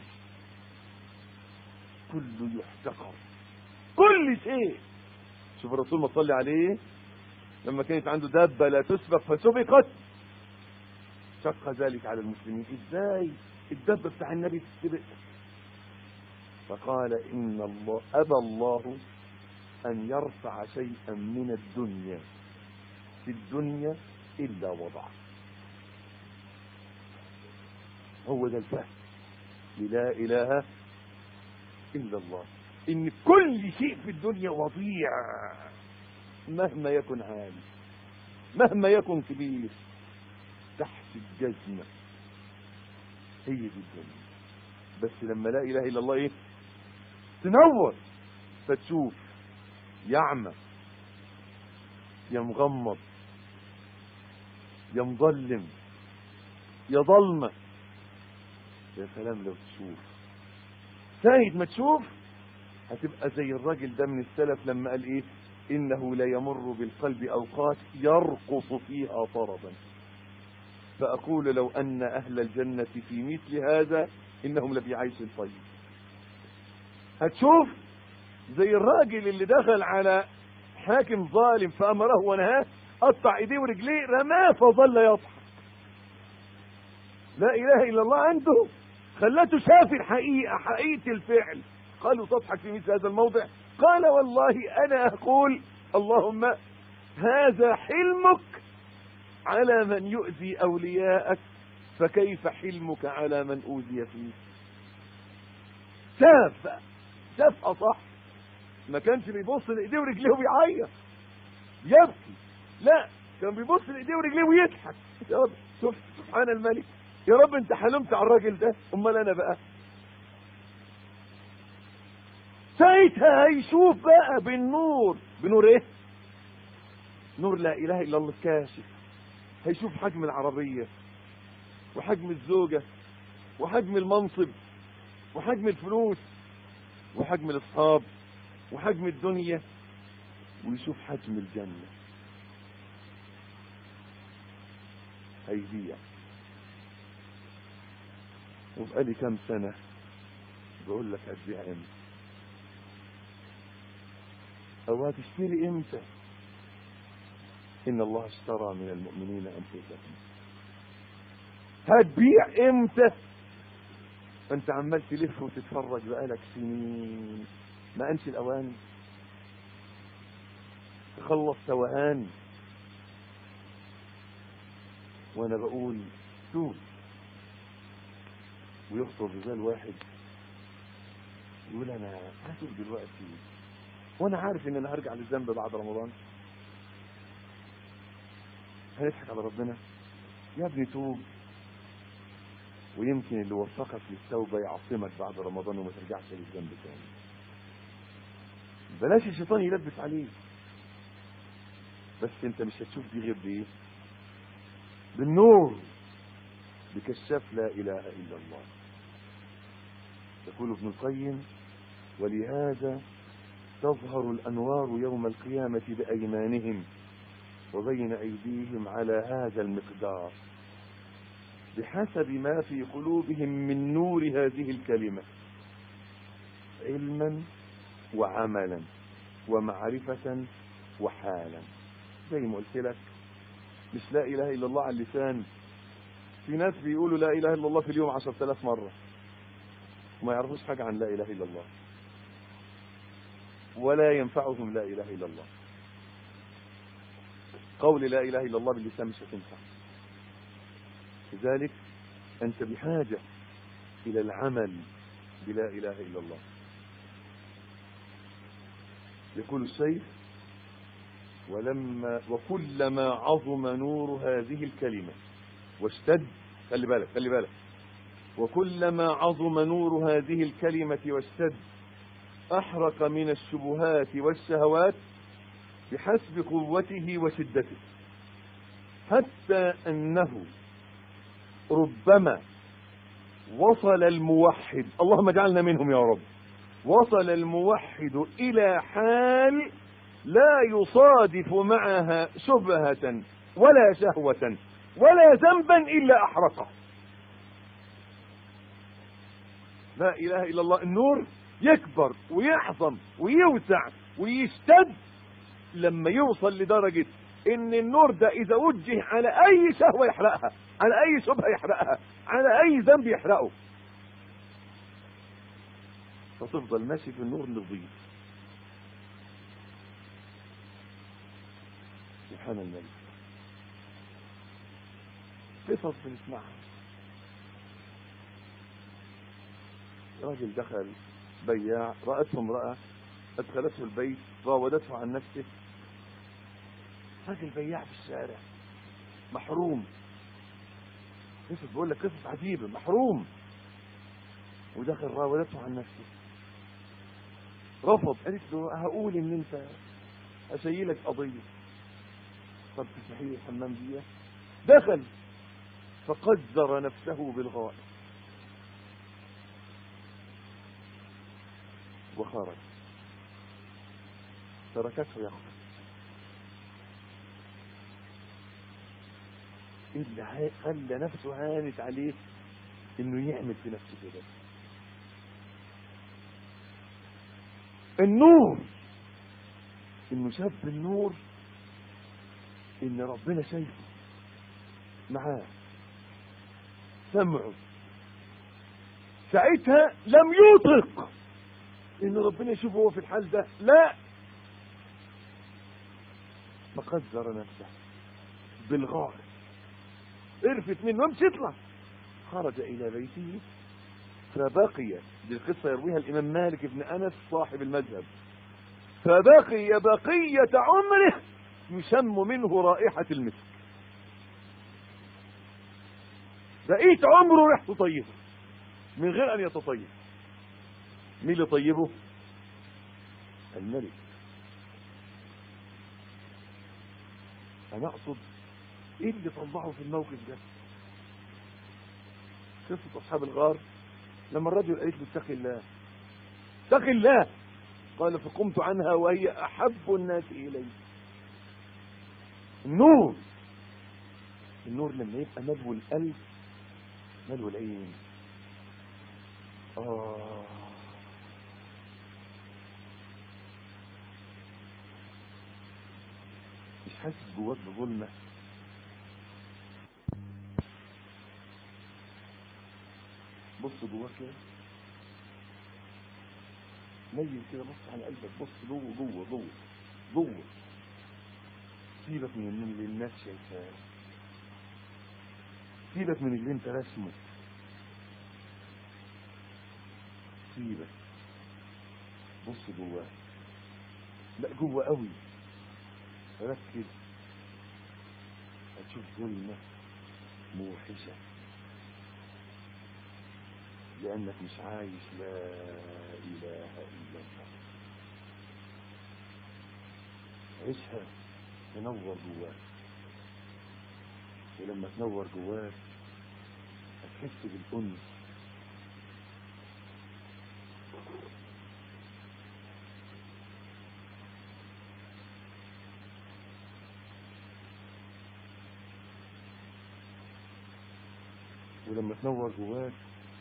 كله يحتقر، كل شيء. شوف الرسول ما صلي عليه لما كانت عنده دابة لا تسبق فسبقت، شق ذلك على المسلمين. ازاي الدابة بتاع النبي تسبق؟ فقال ان الله ابى الله ان يرفع شيئا من الدنيا في الدنيا الا وضعه. هو ده الفهم لا اله إلا الله، إن كل شيء في الدنيا وضيع مهما يكن عالي، مهما يكن كبير، تحت الجزمة هي دي الدنيا. بس لما لا اله الا الله ايه تنور، فتشوف يعمى يا مغمض يا مظلم يا ظلمة. يا سلام لو تشوف، سايد ما تشوف هتبقى زي الراجل ده من السلف لما قال ايه انه لا يمر بالقلب اوقات يرقص فيها طربا، فاقول لو ان اهل الجنة في مثل هذا انهم لفي عيش طيب. هتشوف زي الراجل اللي دخل على حاكم ظالم فامره ونهاه، قطع ايديه ورجليه رماه فظل يضحك. لا اله الا الله عنده خلته شاف الحقيقة، حقيقة الفعل. قالوا تضحك في مثل هذا الموضع؟ قال والله انا اقول اللهم هذا حلمك على من يؤذي اولياءك، فكيف حلمك على من اوذي فيه. شاف شافها صح، ما كانش بيبص لايديه ورجليه وبيعيط يبكي، لا كان بيبص لايديه ورجليه ويضحك. يا رب شوف سبحان الملك، يا رب انت حلمت على الراجل ده، امال انا بقى ساعتها هيشوف بقى بالنور. بنور ايه؟ نور لا اله الا الله الكاشف. هيشوف حجم العربية وحجم الزوجة وحجم المنصب وحجم الفلوس وحجم الاصحاب وحجم الدنيا، ويشوف حجم الجنة. هيبيع. وبقالي كام سنة بقول لك هتبيع امتى او هتشتري امتى؟ ان الله اشترى من المؤمنين انفسهم. هتبيع امتى؟ انت عمال تلف وتتفرج بقالك سنين، ما انش الاوان تخلص توهان. وانا بقول توب. ويخطر ببال واحد يقول انا هتوب دلوقتي وانا عارف ان انا هرجع للذنب بعد رمضان. هنضحك على ربنا؟ يا ابني توب، ويمكن اللي وفقك للتوبة يعصمك بعد رمضان وما ترجعش للذنب تاني. بلاش الشيطان يلبس عليك. بس انت مش هتشوف دي غير بايه؟ بالنور، بكشاف لا اله الا الله. يقول ابن القيم ولهذا تظهر الانوار يوم القيامة بايمانهم وبين ايديهم على هذا المقدار بحسب ما في قلوبهم من نور هذه الكلمة، علما وعملا ومعرفة وحالا. زي ما قلت لك مش لا اله الا الله على اللسان. في ناس بيقولوا لا اله الا الله في اليوم عشرة آلاف مرة وما يعرفوش حاجة عن لا اله الا الله، ولا ينفعهم لا اله الا الله. قول لا اله الا الله باللسان مش هتنفع. لذلك انت بحاجة الى العمل بلا اله الا الله. يقول الشيخ ولما وكلما عظم نور هذه الكلمة واشتد، خلي بالك خلي بالك وكلما عظم نور هذه الكلمة واشتد احرق من الشبهات والشهوات بحسب قوته وشدته، حتى انه ربما وصل الموحد، اللهم اجعلنا منهم يا رب، وصل الموحد الى حال لا يصادف معها شبهة ولا شهوة ولا ذنبا الا احرقه. لا اله الا الله النور يكبر ويعظم ويوسع ويشتد لما يوصل لدرجة ان النور ده اذا وجه على اي شهوة يحرقها، على اي شبهة يحرقها، على اي ذنب يحرقه، فتفضل ماشي في النور نظيف. سبحان الملك. قصص بنسمعها. راجل دخل بياع، رأته امرأة ادخلته البيت راودته عن نفسه. راجل بياع في الشارع محروم، قصص بقول لك قصص عجيبة، محروم ودخل راودته عن نفسه، رفض. قالت له هقول ان انت اشيلك قضية. طب تسمحي لي الحمام دي؟ دخل فقذر نفسه بالغائط وخرج، تركته يخرج. ايه اللي خلى نفسه هانت عليه انه يعمل في نفسه كده؟ النور، انه شاف النور، ان ربنا شايفه معاه، سمعه. ساعتها لم يطق ان ربنا يشوفه هو في الحال ده، لا، فقذر نفسه بالغار، قرفت منه مش يطلع. خرج الى بيته فبقي، دي القصه يرويها الامام مالك بن انس صاحب المذهب، فبقي بقيه عمره يشم منه رائحه المسك. بقيت عمره ريحته طيبه من غير ان يتطيب. مين اللي طيبه؟ الملك. انا اقصد ايه اللي طلعه في الموقف ده؟ قصه اصحاب الغار، لما الرجل قالت له اتق الله اتق الله، قال فقمت عنها وهي احب الناس الي. النور، النور لما يبقى ملو القلب ملو العين. اه مش حاسس جواك بظلمه؟ بص جواك كده، ميل كده، بص على قلبك، بص جوه جوه جوه جوه. سيبك من اللي الناس شايفاه، سيبك من اللي انت رسمه، سيبك بص جواه، لا جوه قوي، ركز، هتشوف ظلمة موحشة، لأنك مش عايش لا إله إلا الله. عيشها، تنور جواك، ولما تنور جواك هتحس بالأنس. ولما تنور جواك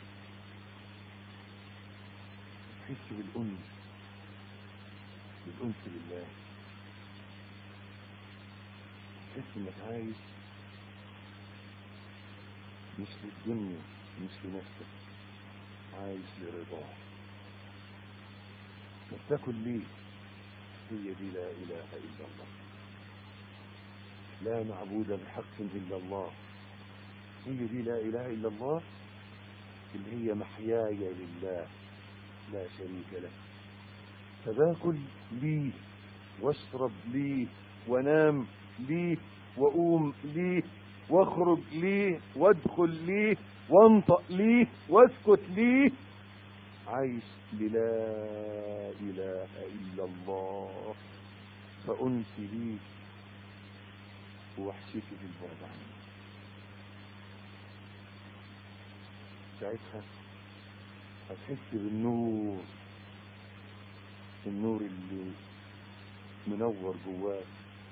تحس بالأنس، بالأنس بالله، تحس انك عايش مش في الدنيا، مش في نفسك، عايش لرضاه. وتاكل ليه؟ هي دي لا اله الا الله، لا معبود بحق الا الله. هي دي لا اله الا الله اللي هي محياي لله لا شريك له. فباكل ليه، واشرب ليه، وانام ليه، واقوم ليه، واخرج ليه، وادخل ليه، وانطق ليه، واسكت ليه. عايش للا اله الا الله، فانسي ليه ووحشتي في البعد عنه. ساعتها هتحس بالنور، النور اللي منور جواك،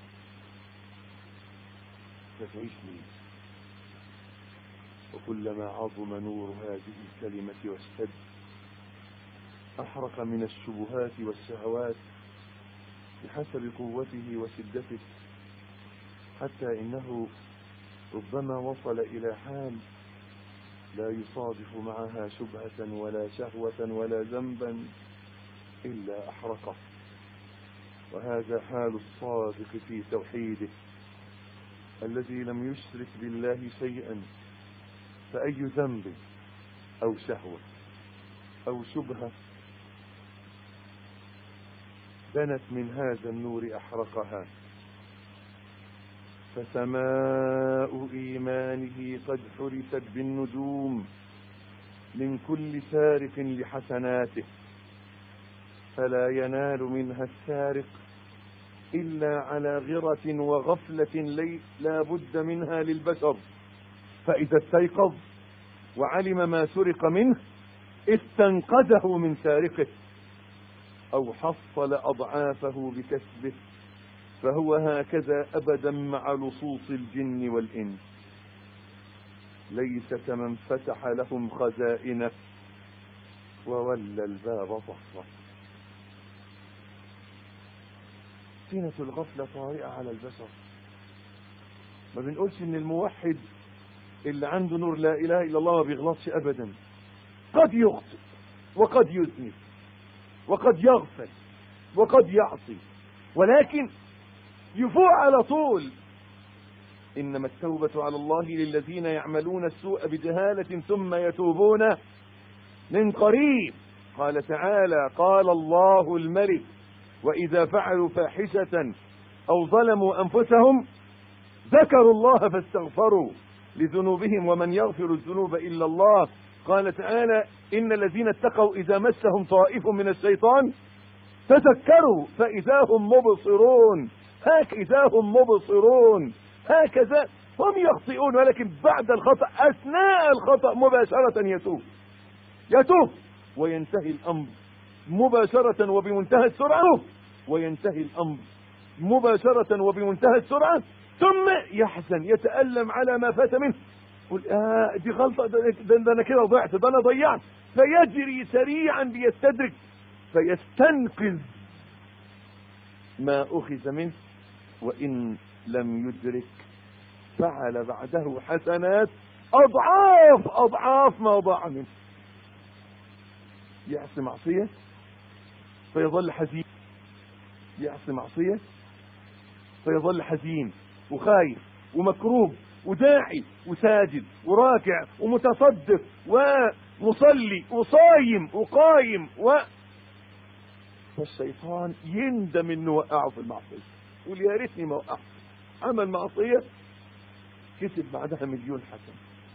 فتعيش ليه. وكلما عظم نور هذه الكلمة واشتد، أحرق من الشبهات والشهوات بحسب قوته وشدته، حتى إنه ربما وصل إلى حال لا يصادف معها شبهة ولا شهوة ولا ذنبا إلا أحرقه. وهذا حال الصادق في توحيده الذي لم يشرك بالله شيئا، فأي ذنب أو شهوة أو شبهة بنت من هذا النور أحرقها. فسماء إيمانه قد حرست بالنجوم من كل سارق لحسناته، فلا ينال منها السارق إلا على غرة وغفلة لا بد منها للبشر، فإذا استيقظ وعلم ما سرق منه استنقذه من سارقه أو حصل أضعافه بكسبه، فهو هكذا أبدا مع لصوص الجن والإنس. ليس كمن فتح لهم خزائنه وولى الباب صفرا. سنة الغفلة طارئة على البشر. ما بنقولش ان الموحد اللي عنده نور لا اله الا الله ما بيغلطش ابدا، قد يخطئ وقد يذنب وقد يغفل وقد يعصي، ولكن يفوق على طول. انما التوبة على الله للذين يعملون السوء بجهالة ثم يتوبون من قريب. قال تعالى: قال الله الملك: وإذا فعلوا فاحشة أو ظلموا أنفسهم ذكروا الله فاستغفروا لذنوبهم ومن يغفر الذنوب إلا الله. قال تعالى: إن الذين اتقوا إذا مسهم طائف من الشيطان تذكروا فإذا هم مبصرون. هكذا هم مبصرون، هكذا هم يخطئون، ولكن بعد الخطأ أثناء الخطأ مباشرة يتوب يتوب وينتهي الأمر مباشرة وبمنتهى السرعة، وينتهي الأمر مباشرة وبمنتهى السرعة، ثم يحزن يتألم على ما فات منه، يقول آه دي غلطة، ده, ده, ده أنا كده ضيعت، ده أنا ضيعت، فيجري سريعا ليستدرك فيستنقذ ما أخذ منه، وإن لم يدرك فعل بعده حسنات أضعاف أضعاف ما ضاع منه. يعصي معصية فيظل حزين، يعصي معصية فيظل حزين وخايف ومكروب وداعي وساجد وراكع ومتصدق ومصلي وصايم وقايم و فالشيطان يندم انه وقعه في المعصية، يقول يا ريتني ما وقعت. عمل معصية كسب بعدها مليون حسنة.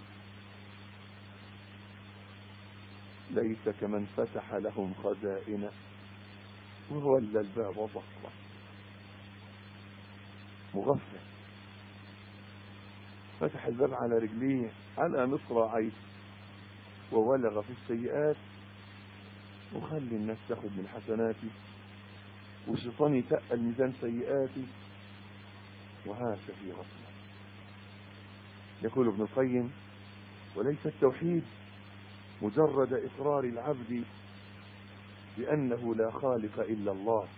ليس كمن فتح لهم خزائن وولى الباب صفرا. مغفل فتح الباب على رجليه على مصراعيه وولغ في السيئات، وخلي الناس تاخد من حسناتي والشيطان يتقل ميزان سيئاتي، وهذا في غفلة. يقول ابن القيم: وليس التوحيد مجرد إقرار العبد بأنه لا خالق إلا الله،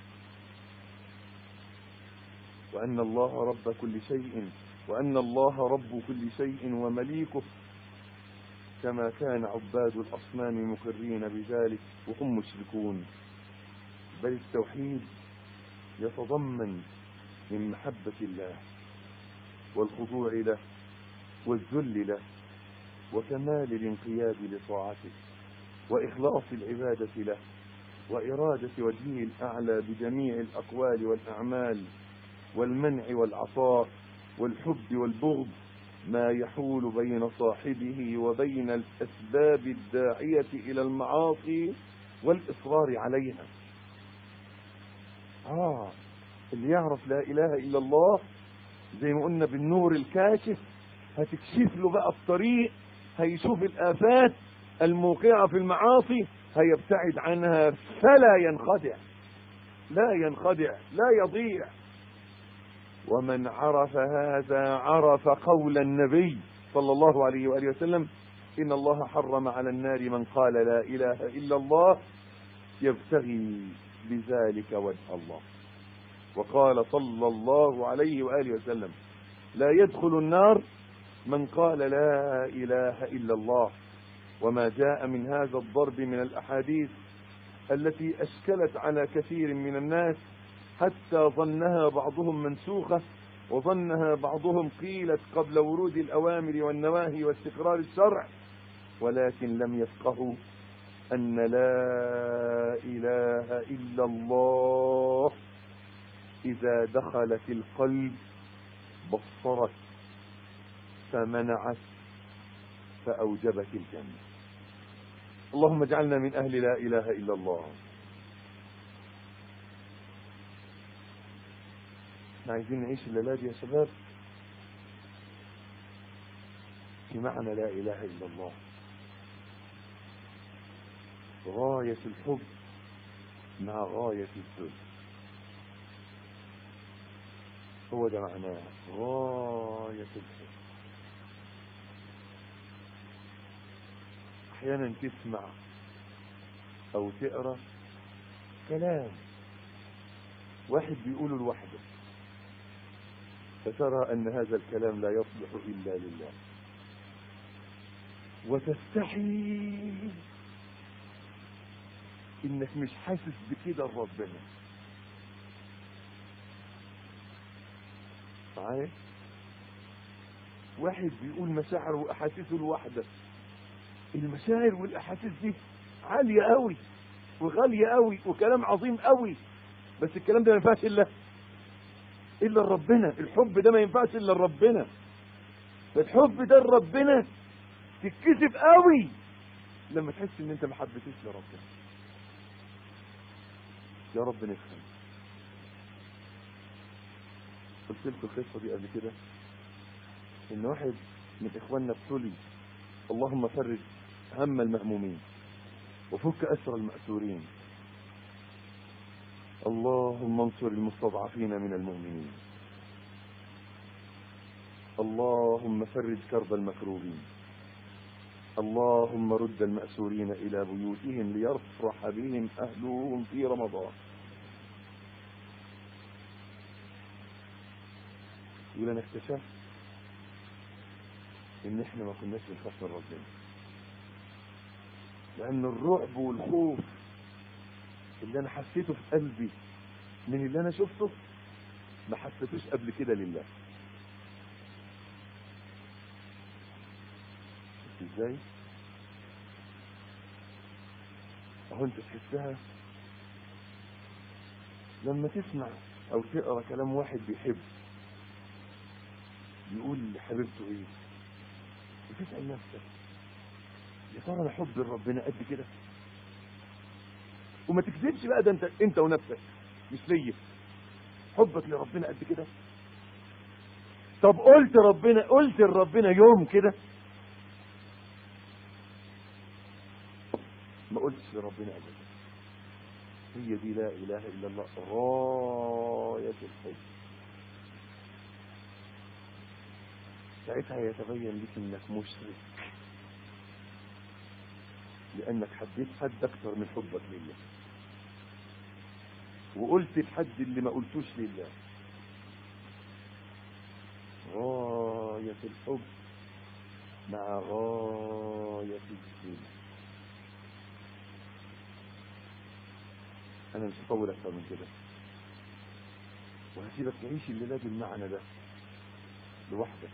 وأن الله رب كل شيء، وأن الله رب كل شيء ومليكه، كما كان عباد الأصنام مقرين بذلك وهم مشركون. بل التوحيد يتضمن من محبة الله والخضوع له والذل له وكمال الانقياد لطاعته وإخلاص العبادة له وإرادة وجهه الأعلى بجميع الأقوال والأعمال والمنع والعطاء والحب والبغض، ما يحول بين صاحبه وبين الأسباب الداعية إلى المعاصي والإصرار عليها. آه اللي يعرف لا إله إلا الله زي ما قلنا بالنور الكاشف هتكشف له بقى الطريق، هيشوف الآفات الموقعة في المعاصي هيبتعد عنها فلا ينخدع، لا ينخدع لا يضيع. ومن عرف هذا عرف قول النبي صلى الله عليه وآله وسلم: إن الله حرم على النار من قال لا إله إلا الله يبتغي بذلك وجه الله. وقال صلى الله عليه وآله وسلم: لا يدخل النار من قال لا إله إلا الله. وما جاء من هذا الضرب من الأحاديث التي أشكلت على كثير من الناس حتى ظنها بعضهم منسوخة، وظنها بعضهم قيلت قبل ورود الأوامر والنواهي واستقرار الشرع، ولكن لم يفقهوا أن لا إله إلا الله إذا دخلت القلب بصرك فمنعك فأوجبك الجنة. اللهم اجعلنا من أهل لا إله إلا الله. احنا عايزين نعيش الليلة دي يا شباب في معنى لا إله إلا الله، غاية الحب مع غاية الذل. هو ده معناه غاية الحب. احيانا تسمع او تقرا كلام واحد بيقوله لوحده، فترى ان هذا الكلام لا يصلح الا لله، وتستحي انك مش حاسس بكده لربنا. معايا؟ واحد بيقول مشاعره واحاسيسه لوحده، المشاعر والاحاسيس دي عاليه قوي وغاليه قوي وكلام عظيم قوي، بس الكلام ده ما ينفعش الا الا لربنا. الحب ده ما ينفعش الا لربنا. فالحب ده لربنا تتكسب قوي لما تحس ان انت ما حبيتوش لربنا. يا رب نفهم. قلت لكم القصه دي قبل كده، ان واحد من اخواننا ابتلي، اللهم فرج هم المهمومين وفك اسر المأسورين، اللهم انصر المستضعفين من المؤمنين، اللهم فرج كرب المكروبين، اللهم رد المأسورين الى بيوتهم ليفرح بهم اهلهم في رمضان. يقول انا اكتشفت ان احنا ما كناش بنخاف من ربنا، لان الرعب والخوف اللي انا حسيته في قلبي من اللي انا شفته ما حسيتوش قبل كده لله. شفت ازاي؟ اهو انت تحسها لما تسمع او تقرا كلام واحد بيحب يقول لحبيبته ايه، وتسأل نفسك يا ترى انا حب لربنا قد كده؟ وما تكذبش بقى، ده انت انت ونفسك مش ليا، حبك لربنا قد كده؟ طب قلت ربنا قلت لربنا يوم كده؟ ما قلتش لربنا ابدا. هي دي لا اله الا الله، غاية الحب. ساعتها يتبين لك انك مشرك، لانك حبيت حد اكثر من حبك لله، وقلت الحد اللي ما قلتوش لله. غاية الحب مع غاية الذل. انا مش هطول اكثر من كده، وهسيبك تعيش الليله بالمعنى ده لوحدك.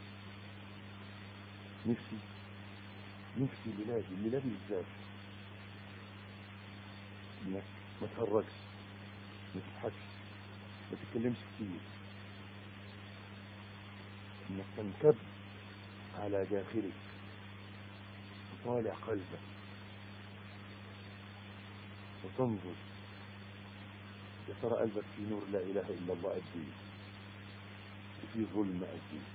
نفسي نفسي بلادي بلادي بالذات انك ما تهرجش، ما تضحكش، ما تتكلمش كتير، انك تنكب على داخلك وطالع قلبك وتنظر يا ترى قلبك في نور لا اله الا الله قد ايه، وفي ظلم قد ايه.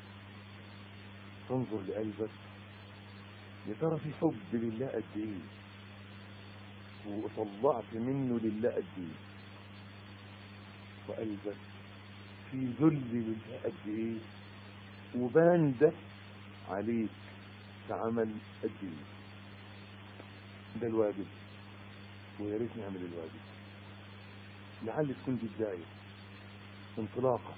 تنظر لقلبك يا ترى في حب لله قد ايه، وطلعت منه لله قد ايه، وقلبك في ذل لله قد ايه، وبان ده عليك كعمل قد ايه. ده الواجب، ويا ريت نعمل الواجب. لعل تكون دي بدايه انطلاقه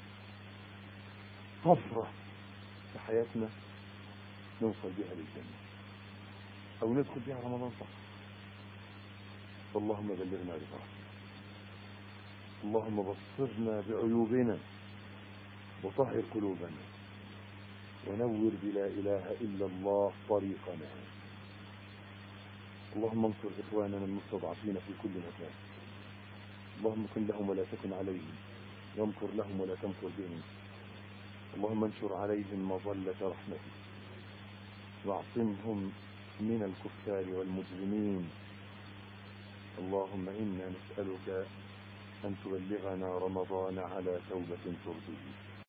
طفره في حياتنا نوصل بها للجنه، او ندخل بها رمضان صح. اللهم بلغنا رضاك، اللهم بصرنا بعيوبنا وطهر قلوبنا ونور بلا اله الا الله طريقنا. اللهم انصر اخواننا المستضعفين في كل مكان، اللهم كن لهم ولا تكن عليهم، وامكر لهم ولا تمكر بهم، اللهم انشر عليهم مظلة رحمتك واعصمهم من الكفار والمجرمين. اللهم إنا نسألك أن تبلغنا رمضان على توبة ترضيك.